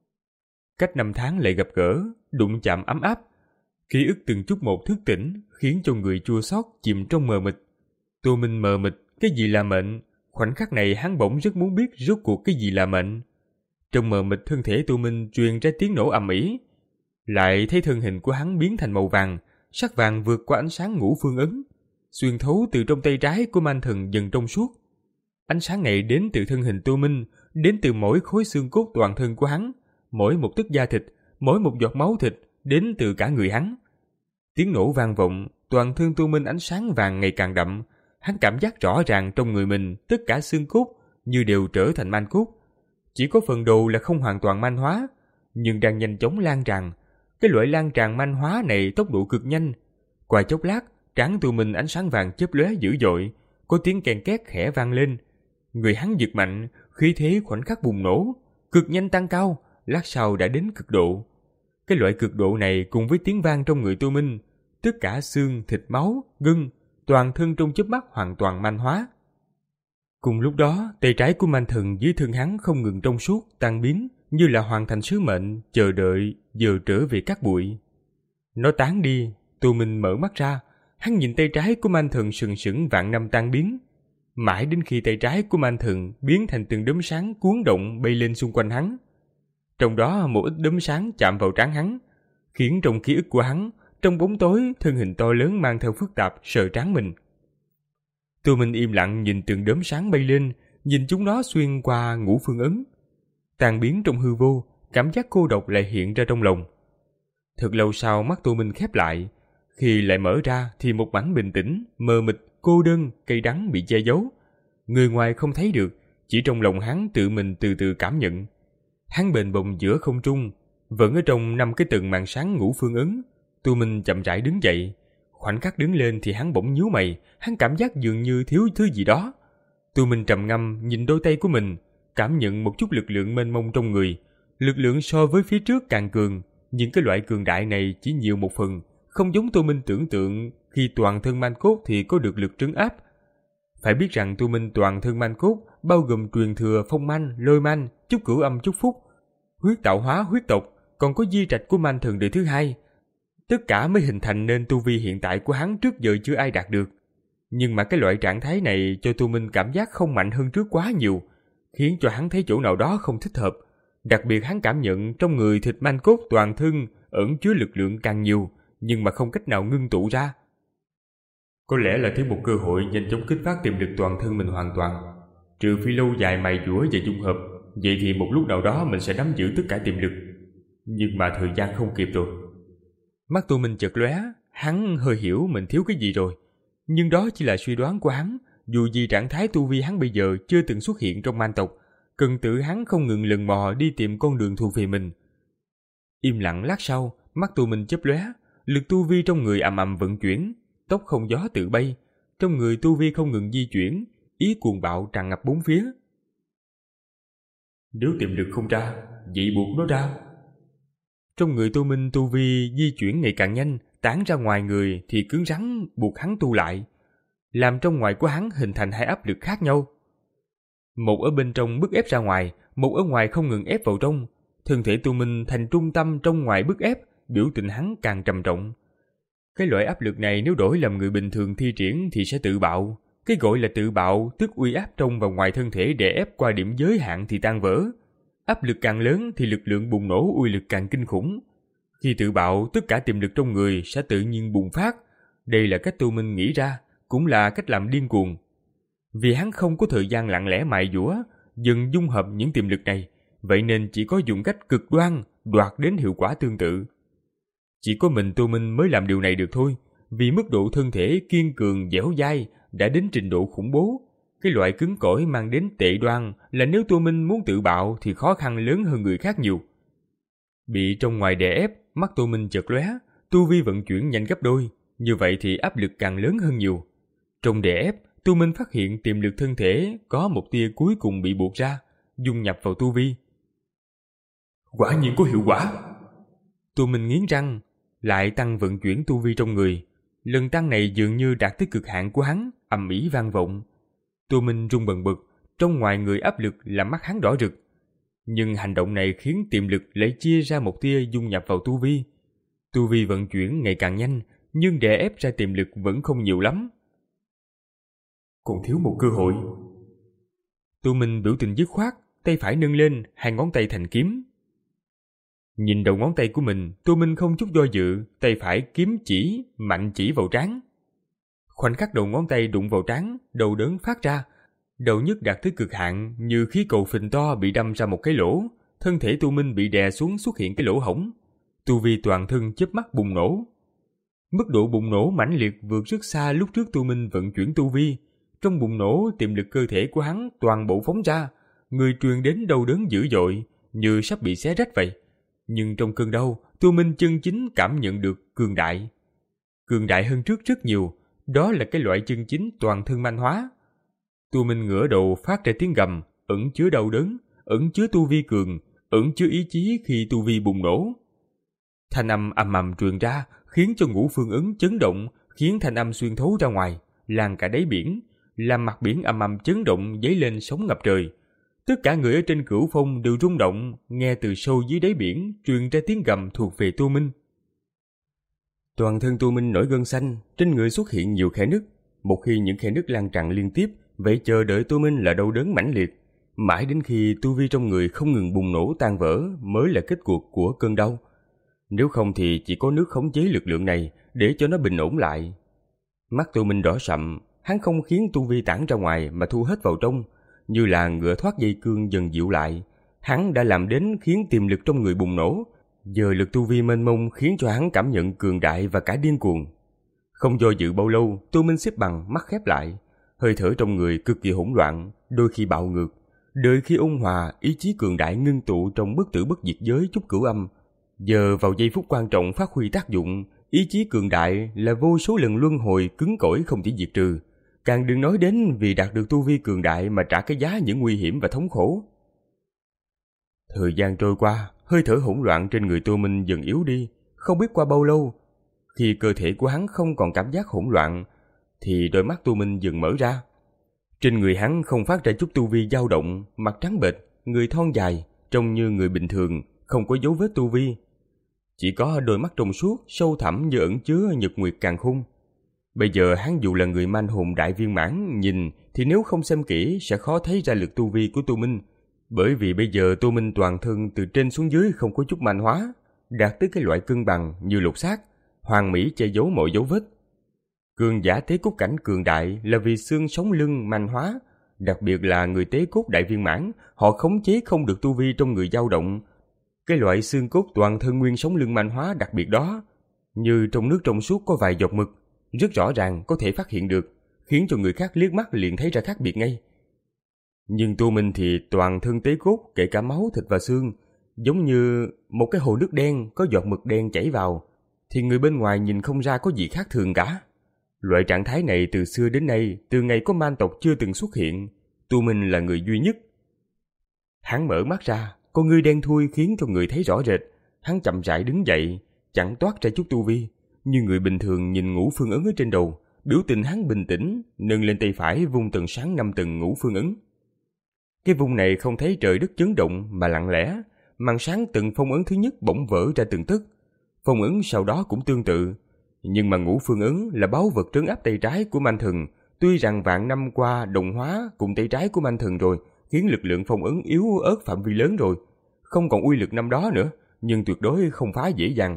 [SPEAKER 2] Cách năm tháng lại gặp gỡ, đụng chạm ấm áp, ký ức từng chút một thức tỉnh, khiến cho người chua xót chìm trong mờ mịt. Tô Minh mờ mịt, cái gì là mệnh? Khoảnh khắc này hắn bỗng rất muốn biết rốt cuộc cái gì là mệnh. Trong mờ mịt thân thể Tô Minh truyền ra tiếng nổ ầm ĩ, lại thấy thân hình của hắn biến thành màu vàng, sắc vàng vượt qua ánh sáng ngũ phương ấn, xuyên thấu từ trong tay trái của Man Thần dần trong suốt. Ánh sáng này đến từ thân hình Tô Minh, đến từ mỗi khối xương cốt toàn thân của hắn, mỗi một tấc da thịt, mỗi một giọt máu thịt, đến từ cả người hắn. Tiếng nổ vang vọng, toàn thân Tô Minh ánh sáng vàng ngày càng đậm, hắn cảm giác rõ ràng trong người mình tất cả xương cốt như đều trở thành man cốt. Chỉ có phần đầu là không hoàn toàn man hóa, nhưng đang nhanh chóng lan tràn. Cái loại lan tràn man hóa này tốc độ cực nhanh. Qua chốc lát, trán Tô Minh ánh sáng vàng chớp lóe dữ dội, có tiếng kèn két khẽ vang lên. Người hắn giật mạnh, khí thế khoảnh khắc bùng nổ, cực nhanh tăng cao, lát sau đã đến cực độ. Cái loại cực độ này cùng với tiếng vang trong người Tô Minh, tất cả xương, thịt, máu, gân, toàn thân trong chớp mắt hoàn toàn man hóa. Cùng lúc đó, tay trái của Man Thần dưới thân hắn không ngừng trong suốt, tan biến, như là hoàn thành sứ mệnh, chờ đợi, giờ trở về cát bụi. Nó tán đi, Tô Minh mở mắt ra, hắn nhìn tay trái của Man Thần sừng sững vạn năm tan biến. Mãi đến khi tay trái của Man Thần biến thành từng đốm sáng cuốn động bay lên xung quanh hắn. Trong đó một ít đốm sáng chạm vào trán hắn, khiến trong ký ức của hắn, trong bóng tối, thân hình to lớn mang theo phức tạp sờ trán mình. Tô Minh im lặng nhìn từng đốm sáng bay lên, nhìn chúng nó xuyên qua ngũ phương ấn. Tan biến trong hư vô, cảm giác cô độc lại hiện ra trong lòng. Thật lâu sau mắt Tô Minh khép lại, khi lại mở ra thì một mảnh bình tĩnh, mờ mịt, cô đơn, cay đắng bị che giấu. Người ngoài không thấy được, chỉ trong lòng hắn tự mình từ từ cảm nhận. Hắn bền bồng giữa không trung, vẫn ở trong năm cái tầng màn sáng ngũ phương ấn. Tô Minh chậm rãi đứng dậy. Khoảnh khắc đứng lên thì hắn bỗng nhíu mày, hắn cảm giác dường như thiếu thứ gì đó. Tô Minh trầm ngâm nhìn đôi tay của mình, cảm nhận một chút lực lượng mênh mông trong người. Lực lượng so với phía trước càng cường, nhưng cái loại cường đại này chỉ nhiều một phần, không giống Tô Minh tưởng tượng khi toàn thân man cốt thì có được lực trấn áp. Phải biết rằng Tô Minh toàn thân man cốt bao gồm truyền thừa phong manh, lôi manh, chút cửu âm chút phúc, huyết tạo hóa huyết tộc, còn có di trạch của Man Thần đời thứ hai. Tất cả mới hình thành nên tu vi hiện tại của hắn trước giờ chưa ai đạt được. Nhưng mà cái loại trạng thái này cho Tô Minh cảm giác không mạnh hơn trước quá nhiều, khiến cho hắn thấy chỗ nào đó không thích hợp. Đặc biệt hắn cảm nhận trong người thịt man cốt toàn thân ẩn chứa lực lượng càng nhiều, nhưng mà không cách nào ngưng tụ ra. Có lẽ là thiếu một cơ hội nhanh chóng kích phát tiềm lực toàn thân mình hoàn toàn. Trừ phi lâu dài mài dũa và dung hợp, vậy thì một lúc nào đó mình sẽ nắm giữ tất cả tiềm lực. Nhưng mà thời gian không kịp rồi. Mắt Tô Minh chợt lóe, hắn hơi hiểu mình thiếu cái gì rồi. Nhưng đó chỉ là suy đoán của hắn, dù gì trạng thái tu vi hắn bây giờ chưa từng xuất hiện trong man tộc, cần tự hắn không ngừng lần mò đi tìm con đường thuộc về mình. Im lặng lát sau, mắt Tô Minh chớp lóe, lực tu vi trong người ầm ầm vận chuyển, tóc không gió tự bay, trong người tu vi không ngừng di chuyển, ý cuồng bạo tràn ngập bốn phía. Nếu tiềm lực không ra, vậy buộc nó ra. Trong người Tô Minh tu vi di chuyển ngày càng nhanh, tán ra ngoài người thì cứng rắn buộc hắn tu lại, làm trong ngoài của hắn hình thành hai áp lực khác nhau. Một ở bên trong bức ép ra ngoài, một ở ngoài không ngừng ép vào trong. Thân thể Tô Minh thành trung tâm trong ngoài bức ép, biểu tình hắn càng trầm trọng. Cái loại áp lực này nếu đổi làm người bình thường thi triển thì sẽ tự bạo. Cái gọi là tự bạo tức uy áp trong và ngoài thân thể để ép qua điểm giới hạn thì tan vỡ. Áp lực càng lớn thì lực lượng bùng nổ uy lực càng kinh khủng. Khi tự bạo, tất cả tiềm lực trong người sẽ tự nhiên bùng phát. Đây là cách Tô Minh nghĩ ra, cũng là cách làm điên cuồng. Vì hắn không có thời gian lặng lẽ mài dũa, dần dung hợp những tiềm lực này, vậy nên chỉ có dùng cách cực đoan đoạt đến hiệu quả tương tự. Chỉ có mình Tô Minh mới làm điều này được thôi, vì mức độ thân thể kiên cường dẻo dai đã đến trình độ khủng bố. Cái loại cứng cỏi mang đến tệ đoan là nếu Tô Minh muốn tự bạo thì khó khăn lớn hơn người khác nhiều. Bị trong ngoài đè ép, mắt Tô Minh chợt lóe, tu vi vận chuyển nhanh gấp đôi, như vậy thì áp lực càng lớn hơn nhiều. Trong đè ép, Tô Minh phát hiện tiềm lực thân thể có một tia cuối cùng bị buộc ra, dung nhập vào tu vi. Quả nhiên có hiệu quả. Tô Minh nghiến răng, lại tăng vận chuyển tu vi trong người. Lần tăng này dường như đạt tới cực hạn của hắn, ầm ĩ vang vọng. Tô Minh run bần bật, trong ngoài người áp lực làm mắt hắn đỏ rực. Nhưng hành động này khiến tiềm lực lại chia ra một tia dung nhập vào tu vi. Tu vi vận chuyển ngày càng nhanh, nhưng đè ép ra tiềm lực vẫn không nhiều lắm. Còn thiếu một cơ hội. Tô Minh biểu tình dứt khoát, tay phải nâng lên, hai ngón tay thành kiếm. Nhìn đầu ngón tay của mình, Tô Minh không chút do dự, tay phải kiếm chỉ, mạnh chỉ vào trán. Khoảnh khắc đầu ngón tay đụng vào trán, đầu đớn phát ra. Đầu nhức đạt tới cực hạn, như khí cầu phình to bị đâm ra một cái lỗ. Thân thể Tô Minh bị đè xuống, xuất hiện cái lỗ hổng. Tu vi toàn thân chớp mắt bùng nổ. Mức độ bùng nổ mãnh liệt vượt rất xa lúc trước Tô Minh vận chuyển tu vi. Trong bùng nổ, tiềm lực cơ thể của hắn toàn bộ phóng ra, người truyền đến đau đớn dữ dội, như sắp bị xé rách vậy. Nhưng trong cơn đau, Tô Minh chân chính cảm nhận được cường đại. Cường đại hơn trước rất nhiều, đó là cái loại chân chính toàn thân manh hóa. Tô Minh ngửa đầu phát ra tiếng gầm, ẩn chứa đau đớn, ẩn chứa tu vi cường, ẩn chứa ý chí khi tu vi bùng nổ. Thanh âm ầm ầm truyền ra, khiến cho ngũ phương ấn chấn động, khiến thanh âm xuyên thấu ra ngoài, lan cả đáy biển, làm mặt biển ầm ầm chấn động dấy lên sóng ngập trời. Tất cả người ở trên Cửu Phong đều rung động, nghe từ sâu dưới đáy biển truyền ra tiếng gầm thuộc về Tô Minh. Toàn thân Tô Minh nổi gân xanh, trên người xuất hiện nhiều khe nứt. Một khi những khe nứt lan tràn liên tiếp, vậy chờ đợi Tô Minh là đau đớn mãnh liệt. Mãi đến khi tu vi trong người không ngừng bùng nổ tan vỡ mới là kết cuộc của cơn đau. Nếu không thì chỉ có nước khống chế lực lượng này để cho nó bình ổn lại. Mắt Tô Minh đỏ sậm, hắn không khiến tu vi tản ra ngoài mà thu hết vào trong, như là ngựa thoát dây cương dần dịu lại. Hắn đã làm đến khiến tiềm lực trong người bùng nổ, giờ lực tu vi mênh mông khiến cho hắn cảm nhận cường đại và cả điên cuồng. Không do dự bao lâu, Tô Minh xếp bằng, mắt khép lại, hơi thở trong người cực kỳ hỗn loạn, đôi khi bạo ngược, đợi khi ôn hòa, ý chí cường đại ngưng tụ trong bất tử bất diệt giới Trúc Cửu Âm. Giờ vào giây phút quan trọng phát huy tác dụng, ý chí cường đại là vô số lần luân hồi cứng cỏi không thể diệt trừ. Càng đừng nói đến vì đạt được tu vi cường đại mà trả cái giá những nguy hiểm và thống khổ. Thời gian trôi qua, hơi thở hỗn loạn trên người Tô Minh dần yếu đi. Không biết qua bao lâu, khi cơ thể của hắn không còn cảm giác hỗn loạn, thì đôi mắt Tô Minh dần mở ra. Trên người hắn không phát ra chút tu vi dao động, mặt trắng bệch, người thon dài, trông như người bình thường, không có dấu vết tu vi. Chỉ có đôi mắt trong suốt, sâu thẳm như ẩn chứa nhật nguyệt càn khôn. Bây giờ hắn dù là người manh hồn đại viên mãn, nhìn thì nếu không xem kỹ sẽ khó thấy ra lực tu vi của Tô Minh. Bởi vì bây giờ Tô Minh toàn thân từ trên xuống dưới không có chút manh hóa, đạt tới cái loại cân bằng như lục xác, hoàn mỹ che giấu mọi dấu vết. Cường giả tế cốt cảnh cường đại là vì xương sống lưng manh hóa, đặc biệt là người tế cốt đại viên mãn, họ khống chế không được tu vi trong người dao động. Cái loại xương cốt toàn thân nguyên sống lưng manh hóa đặc biệt đó, như trong nước trong suốt có vài giọt mực, rất rõ ràng có thể phát hiện được, khiến cho người khác liếc mắt liền thấy ra khác biệt ngay. Nhưng Tô Minh thì toàn thân tế cốt, kể cả máu, thịt và xương, giống như một cái hồ nước đen có giọt mực đen chảy vào, thì người bên ngoài nhìn không ra có gì khác thường cả. Loại trạng thái này từ xưa đến nay, từ ngày có man tộc chưa từng xuất hiện, Tô Minh là người duy nhất. Hắn mở mắt ra, con ngươi đen thui khiến cho người thấy rõ rệt. Hắn chậm rãi đứng dậy, chẳng toát ra chút tu vi, như người bình thường nhìn ngũ phương ấn ở trên đầu. Biểu tình hắn bình tĩnh, nâng lên tay phải vung tầng sáng năm tầng ngũ phương ấn. Cái vung này không thấy trời đất chấn động mà lặng lẽ, màn sáng từng phong ấn thứ nhất bỗng vỡ ra từng tấc. Phong ấn sau đó cũng tương tự, nhưng mà ngũ phương ấn là báu vật trấn áp tay trái của Manh Thần. Tuy rằng vạn năm qua đồng hóa cùng tay trái của Manh Thần rồi, khiến lực lượng phong ấn yếu ớt phạm vi lớn rồi, không còn uy lực năm đó nữa, nhưng tuyệt đối không phá dễ dàng.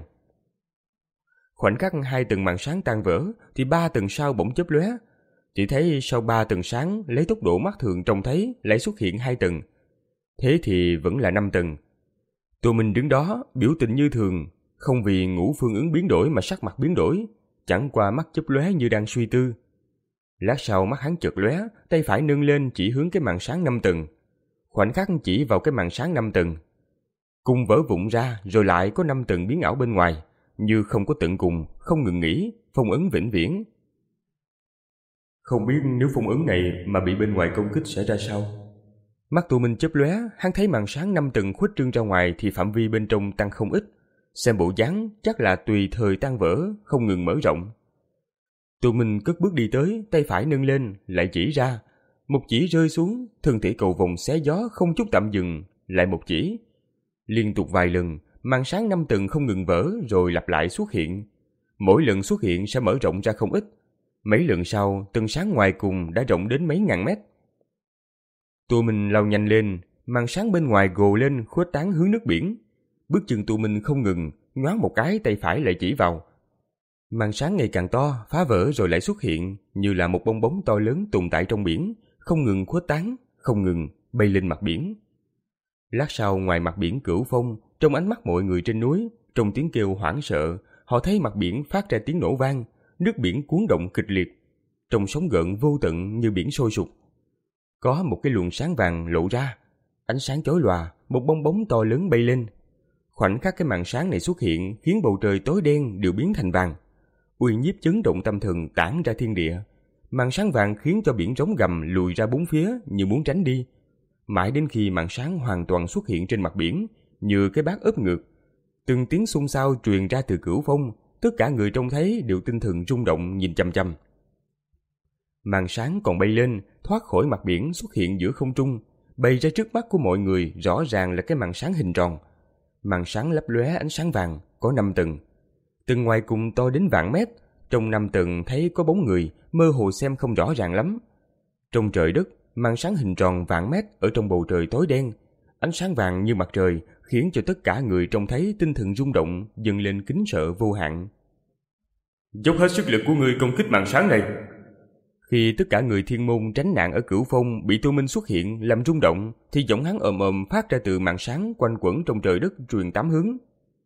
[SPEAKER 2] Khoảnh khắc hai tầng màn sáng tan vỡ, thì ba tầng sau bỗng chớp lóe. Chỉ thấy sau ba tầng sáng lấy tốc độ mắt thường trông thấy lại xuất hiện hai tầng. Thế thì vẫn là năm tầng. Tô Minh đứng đó biểu tình như thường, không vì ngũ phương ứng biến đổi mà sắc mặt biến đổi. chẳng qua mắt chớp lóe như đang suy tư. Lát sau mắt hắn chợt lóe, tay phải nâng lên chỉ hướng cái màn sáng năm tầng. Khoảnh khắc chỉ vào cái màn sáng năm tầng. Cung vỡ vụn ra rồi lại có năm tầng biến ảo bên ngoài, như không có tận cùng, không ngừng nghỉ, phong ấn vĩnh viễn. Không biết nếu phong ấn này mà bị bên ngoài công kích sẽ ra sao? Mắt Tô Minh chớp lóe, hắn thấy màn sáng năm tầng khuếch trương ra ngoài thì phạm vi bên trong tăng không ít. Xem bộ dáng chắc là tùy thời tan vỡ, không ngừng mở rộng. Tô Minh cất bước đi tới, tay phải nâng lên, lại chỉ ra. Một chỉ rơi xuống, thân thể cầu vồng xé gió không chút tạm dừng, lại một chỉ. Liên tục vài lần, màn sáng năm tầng không ngừng vỡ rồi lặp lại xuất hiện. Mỗi lần xuất hiện sẽ mở rộng ra không ít. Mấy lần sau, tầng sáng ngoài cùng đã rộng đến mấy ngàn mét. Tô Minh lao nhanh lên, màn sáng bên ngoài gồ lên khuếch tán hướng nước biển. Bước chân Tô Minh không ngừng, nhoáng một cái tay phải lại chỉ vào. Màn sáng ngày càng to, phá vỡ rồi lại xuất hiện, như là một bong bóng to lớn tồn tại trong biển, không ngừng khuếch tán, không ngừng bay lên mặt biển. Lát sau ngoài mặt biển Cửu Phong, trong ánh mắt mọi người trên núi, trong tiếng kêu hoảng sợ, họ thấy mặt biển phát ra tiếng nổ vang, nước biển cuốn động kịch liệt, trong sóng gợn vô tận như biển sôi sục. Có một cái luồng sáng vàng lộ ra, ánh sáng chói lòa, một bong bóng to lớn bay lên. Khoảnh khắc cái màn sáng này xuất hiện khiến bầu trời tối đen đều biến thành vàng. Uy nhiếp chấn động tâm thần tản ra thiên địa. Màn sáng vàng khiến cho biển rống gầm lùi ra bốn phía như muốn tránh đi. Mãi đến khi màn sáng hoàn toàn xuất hiện trên mặt biển, như cái bát úp ngược. Từng tiếng xôn xao truyền ra từ Cửu Phong, tất cả người trông thấy đều tinh thần rung động nhìn chằm chằm. Màn sáng còn bay lên, thoát khỏi mặt biển xuất hiện giữa không trung, bay ra trước mắt của mọi người rõ ràng là cái màn sáng hình tròn. Màn sáng lấp lóe ánh sáng vàng, có năm tầng. Tầng ngoài cùng to đến vạn mét, trong năm tầng thấy có bóng người, mơ hồ xem không rõ ràng lắm. Trong trời đất, màn sáng hình tròn vạn mét ở trong bầu trời tối đen, ánh sáng vàng như mặt trời khiến cho tất cả người trông thấy tinh thần rung động, dâng lên kính sợ vô hạn. Dốc hết sức lực của ngươi công kích màn sáng này. Khi tất cả người thiên môn tránh nạn ở Cửu Phong bị Tô Minh xuất hiện làm rung động, thì giọng hắn ồm ồm phát ra từ màn sáng quanh quẩn trong trời đất truyền tám hướng.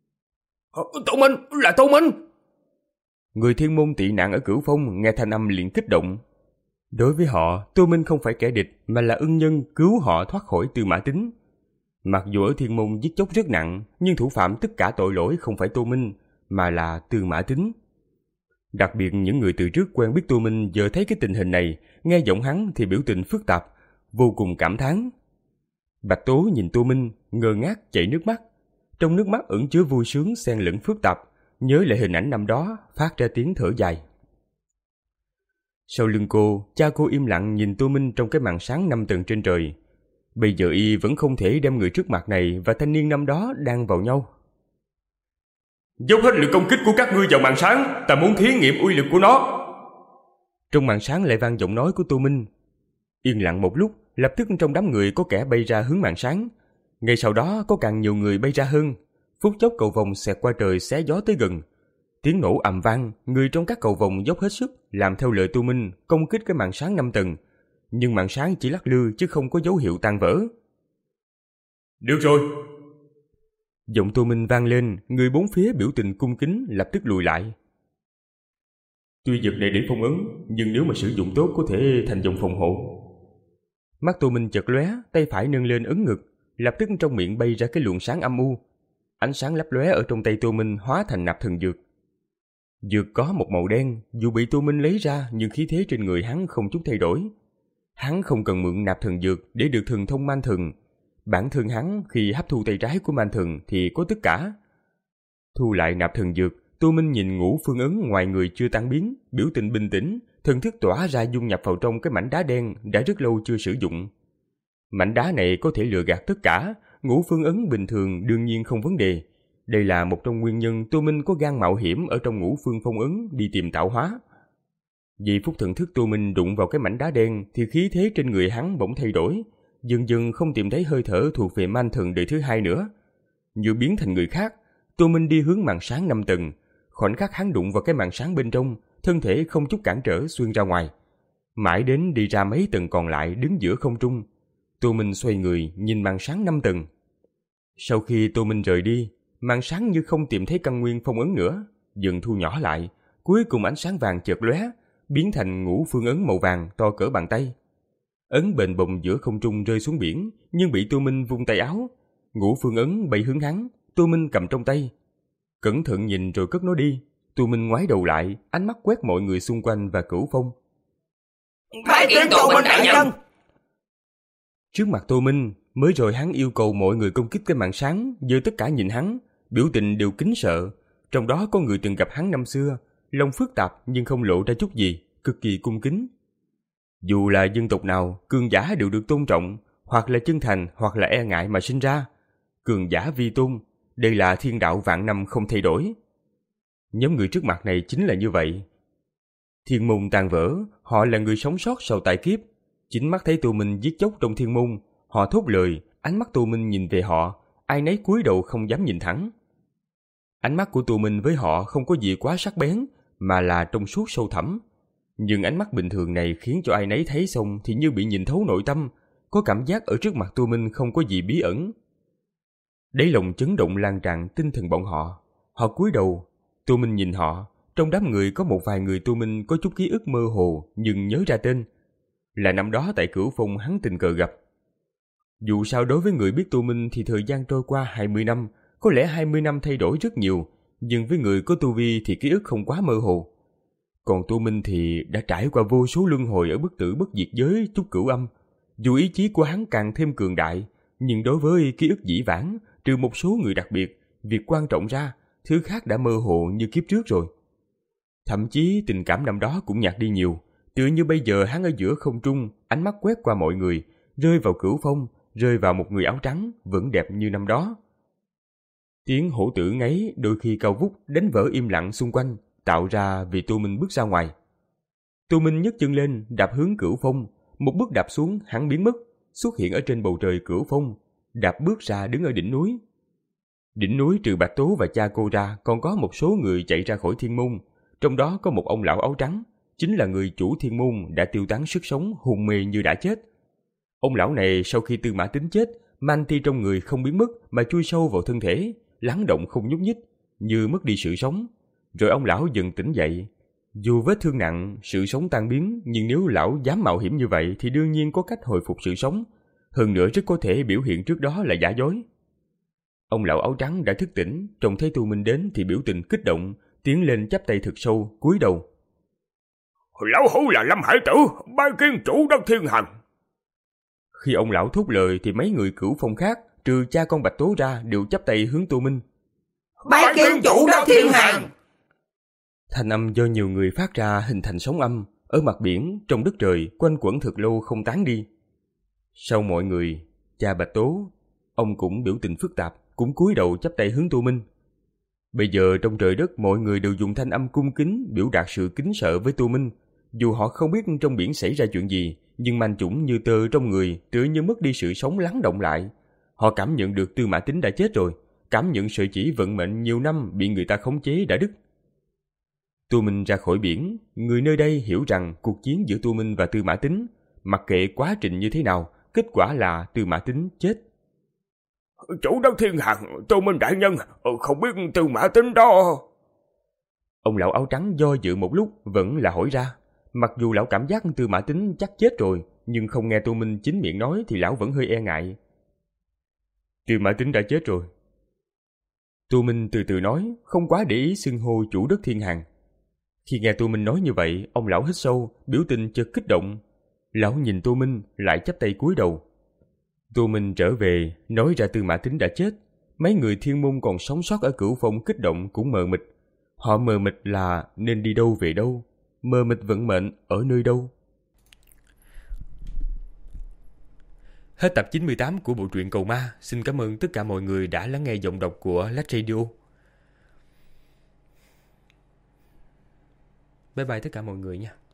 [SPEAKER 2] Tô Minh, là Tô Minh! Người thiên môn tị nạn ở Cửu Phong nghe thanh âm liền kích động. Đối với họ, Tô Minh không phải kẻ địch mà là ân nhân cứu họ thoát khỏi Tư Mã Tín. Mặc dù ở thiên môn giết chóc rất nặng, nhưng thủ phạm tất cả tội lỗi không phải Tô Minh mà là Tư Mã Tín. Đặc biệt những người từ trước quen biết Tô Minh giờ thấy cái tình hình này, nghe giọng hắn thì biểu tình phức tạp, vô cùng cảm thán. Bạch Tố nhìn Tô Minh, ngơ ngác chảy nước mắt. Trong nước mắt ẩn chứa vui sướng xen lẫn phức tạp, nhớ lại hình ảnh năm đó, phát ra tiếng thở dài. Sau lưng cô, cha cô im lặng nhìn Tô Minh trong cái màn sáng năm tầng trên trời. Bây giờ y vẫn không thể đem người trước mặt này và thanh niên năm đó đang vào nhau. Dốc hết lực công kích của các ngươi vào màn sáng, ta muốn thí nghiệm uy lực của nó. Trong màn sáng lại vang giọng nói của Tô Minh. Yên lặng một lúc, lập tức trong đám người có kẻ bay ra hướng màn sáng. Ngay sau đó có càng nhiều người bay ra hơn. Phút chốc cầu vồng xẹt qua trời xé gió tới gần. Tiếng nổ ầm vang, người trong các cầu vồng dốc hết sức làm theo lời Tô Minh công kích cái màn sáng năm tầng. Nhưng màn sáng chỉ lắc lư chứ không có dấu hiệu tan vỡ. Được rồi. Giọng Tô Minh vang lên, người bốn phía biểu tình cung kính lập tức lùi lại. Tuy vật này để phong ấn, nhưng nếu mà sử dụng tốt có thể thành dòng phòng hộ. Mắt Tô Minh chợt lóe, tay phải nâng lên ấn ngực, lập tức trong miệng bay ra cái luồng sáng âm u. Ánh sáng lấp lóe ở trong tay Tô Minh hóa thành nạp thần dược. Dược có một màu đen, dù bị Tô Minh lấy ra nhưng khí thế trên người hắn không chút thay đổi. Hắn không cần mượn nạp thần dược để được thần thông man thần. Bản thân hắn khi hấp thu tay trái của man thần thì có tất cả. Thu lại nạp thần dược, Tô Minh nhìn ngũ phương ấn ngoài người chưa tan biến, biểu tình bình tĩnh, thần thức tỏa ra dung nhập vào trong cái mảnh đá đen đã rất lâu chưa sử dụng. Mảnh đá này có thể lừa gạt tất cả, ngũ phương ấn bình thường đương nhiên không vấn đề. Đây là một trong nguyên nhân Tô Minh có gan mạo hiểm ở trong ngũ phương phong ấn đi tìm tạo hóa. Vì phút thần thức Tô Minh đụng vào cái mảnh đá đen thì khí thế trên người hắn bỗng thay đổi, dần dần không tìm thấy hơi thở thuộc về man thần đời thứ hai nữa. Như biến thành người khác, Tô Minh đi hướng màn sáng năm tầng. Khoảnh khắc hắn đụng vào cái màn sáng bên trong, thân thể không chút cản trở xuyên ra ngoài. Mãi đến đi ra mấy tầng còn lại đứng giữa không trung, Tô Minh xoay người nhìn màn sáng năm tầng. Sau khi Tô Minh rời đi, màn sáng như không tìm thấy căn nguyên phong ấn nữa, dần thu nhỏ lại, cuối cùng ánh sáng vàng chợt lóe, biến thành ngũ phương ấn màu vàng to cỡ bàn tay. Ấn bềnh bồng giữa không trung rơi xuống biển, nhưng bị Tô Minh vung tay áo. Ngũ phương ấn bay hướng hắn, Tô Minh cầm trong tay. Cẩn thận nhìn rồi cất nó đi. Tô Minh ngoái đầu lại, ánh mắt quét mọi người xung quanh và Cửu Phong.
[SPEAKER 3] Bái kiến Tô Minh đại nhân.
[SPEAKER 2] Trước mặt Tô Minh, mới rồi hắn yêu cầu mọi người công kích cái màn sáng, giờ tất cả nhìn hắn, biểu tình đều kính sợ. Trong đó có người từng gặp hắn năm xưa, lòng phức tạp nhưng không lộ ra chút gì, cực kỳ cung kính. Dù là dân tộc nào, cường giả đều được tôn trọng, hoặc là chân thành hoặc là e ngại mà sinh ra. Cường giả vi tôn, đây là thiên đạo vạn năm không thay đổi. Nhóm người trước mặt này chính là như vậy. Thiên môn tan vỡ, họ là người sống sót sau tai kiếp. Chính mắt thấy Tô Minh giết chóc trong thiên môn, họ thốt lời, ánh mắt Tô Minh nhìn về họ, ai nấy cúi đầu không dám nhìn thẳng. Ánh mắt của Tô Minh với họ không có gì quá sắc bén, mà là trong suốt sâu thẳm. Nhưng ánh mắt bình thường này khiến cho ai nấy thấy xong thì như bị nhìn thấu nội tâm, có cảm giác ở trước mặt Tô Minh không có gì bí ẩn. Đáy lòng chấn động lan tràn tinh thần bọn họ. Họ cúi đầu, Tô Minh nhìn họ, trong đám người có một vài người Tô Minh có chút ký ức mơ hồ nhưng nhớ ra tên. Là năm đó tại Cửu Phong hắn tình cờ gặp. Dù sao đối với người biết Tô Minh thì thời gian trôi qua hai mươi năm, có lẽ hai mươi năm thay đổi rất nhiều, nhưng với người có tu vi thì ký ức không quá mơ hồ. Còn Tô Minh thì đã trải qua vô số luân hồi ở bất tử bất diệt giới Trúc Cửu Âm. Dù ý chí của hắn càng thêm cường đại, nhưng đối với ký ức dĩ vãng, trừ một số người đặc biệt, việc quan trọng ra, thứ khác đã mơ hồ như kiếp trước rồi. Thậm chí tình cảm năm đó cũng nhạt đi nhiều, tựa như bây giờ hắn ở giữa không trung, ánh mắt quét qua mọi người, rơi vào Cửu Phong, rơi vào một người áo trắng, vẫn đẹp như năm đó. Tiếng hổ tử ngáy đôi khi cao vút đánh vỡ im lặng xung quanh, tạo ra vì Tô Minh bước ra ngoài. Tô Minh nhấc chân lên, đạp hướng Cửu Phong, một bước đạp xuống hắn biến mất, xuất hiện ở trên bầu trời Cửu Phong, đạp bước ra đứng ở đỉnh núi. Đỉnh núi trừ Bạch Tố và cha cô ra, còn có một số người chạy ra khỏi thiên môn, trong đó có một ông lão áo trắng, chính là người chủ thiên môn đã tiêu tán sức sống, hôn mê như đã chết. Ông lão này sau khi Tư Mã Tính chết, man ti trong người không biến mất mà chui sâu vào thân thể, lắng động không nhúc nhích, như mất đi sự sống. Rồi ông lão dần tỉnh dậy. Dù vết thương nặng, sự sống tan biến, nhưng nếu lão dám mạo hiểm như vậy thì đương nhiên có cách hồi phục sự sống. Hơn nữa rất có thể biểu hiện trước đó là giả dối. Ông lão áo trắng đã thức tỉnh, trông thấy Tô Minh đến thì biểu tình kích động, tiến lên chắp tay thật sâu, cúi đầu.
[SPEAKER 4] Lão hủ là Lâm Hải Tử, bái kiến chủ đất thiên hành.
[SPEAKER 2] Khi ông lão thốt lời thì mấy người Cửu Phong khác, trừ cha con Bạch Tố ra, đều chắp tay hướng Tô Minh.
[SPEAKER 3] Bái kiến chủ đất thiên hành.
[SPEAKER 2] Thanh âm do nhiều người phát ra hình thành sóng âm, ở mặt biển, trong đất trời, quanh quẩn thật lâu không tán đi. Sau mọi người, cha Bạch Tố, ông cũng biểu tình phức tạp, cũng cúi đầu chắp tay hướng Tô Minh. Bây giờ trong trời đất mọi người đều dùng thanh âm cung kính biểu đạt sự kính sợ với Tô Minh. Dù họ không biết trong biển xảy ra chuyện gì, nhưng manh chủng như tơ trong người tựa như mất đi sự sống lắng động lại. Họ cảm nhận được Tư Mã Tính đã chết rồi, cảm nhận sợi chỉ vận mệnh nhiều năm bị người ta khống chế đã đứt. Tô Minh ra khỏi biển, người nơi đây hiểu rằng cuộc chiến giữa Tô Minh và Tư Mã Tính, mặc kệ quá trình như thế nào, kết quả là Tư Mã Tính chết.
[SPEAKER 4] Chủ đất thiên hành, Tô Minh đại nhân, không biết Tư Mã Tính đó.
[SPEAKER 2] Ông lão áo trắng do dự một lúc vẫn là hỏi ra. Mặc dù lão cảm giác Tư Mã Tính chắc chết rồi, nhưng không nghe Tô Minh chính miệng nói thì lão vẫn hơi e ngại. Tư Mã Tính đã chết rồi. Tô Minh từ từ nói, không quá để ý xưng hô chủ đất thiên hàng. Khi nghe Tô Minh nói như vậy, ông lão hít sâu, biểu tình chợt kích động. Lão nhìn Tô Minh, lại chắp tay cúi đầu. Tô Minh trở về, nói ra Tư Mã Tính đã chết. Mấy người thiên môn còn sống sót ở Cửu Phong kích động cũng mờ mịt. Họ mờ mịt là nên đi đâu về đâu, mờ mịt vận mệnh ở nơi đâu. Hết tập chín mươi tám của bộ truyện Cầu Ma. Xin cảm ơn tất cả mọi người đã lắng nghe giọng đọc của Lách Radio. Bye bye tất cả mọi người nha.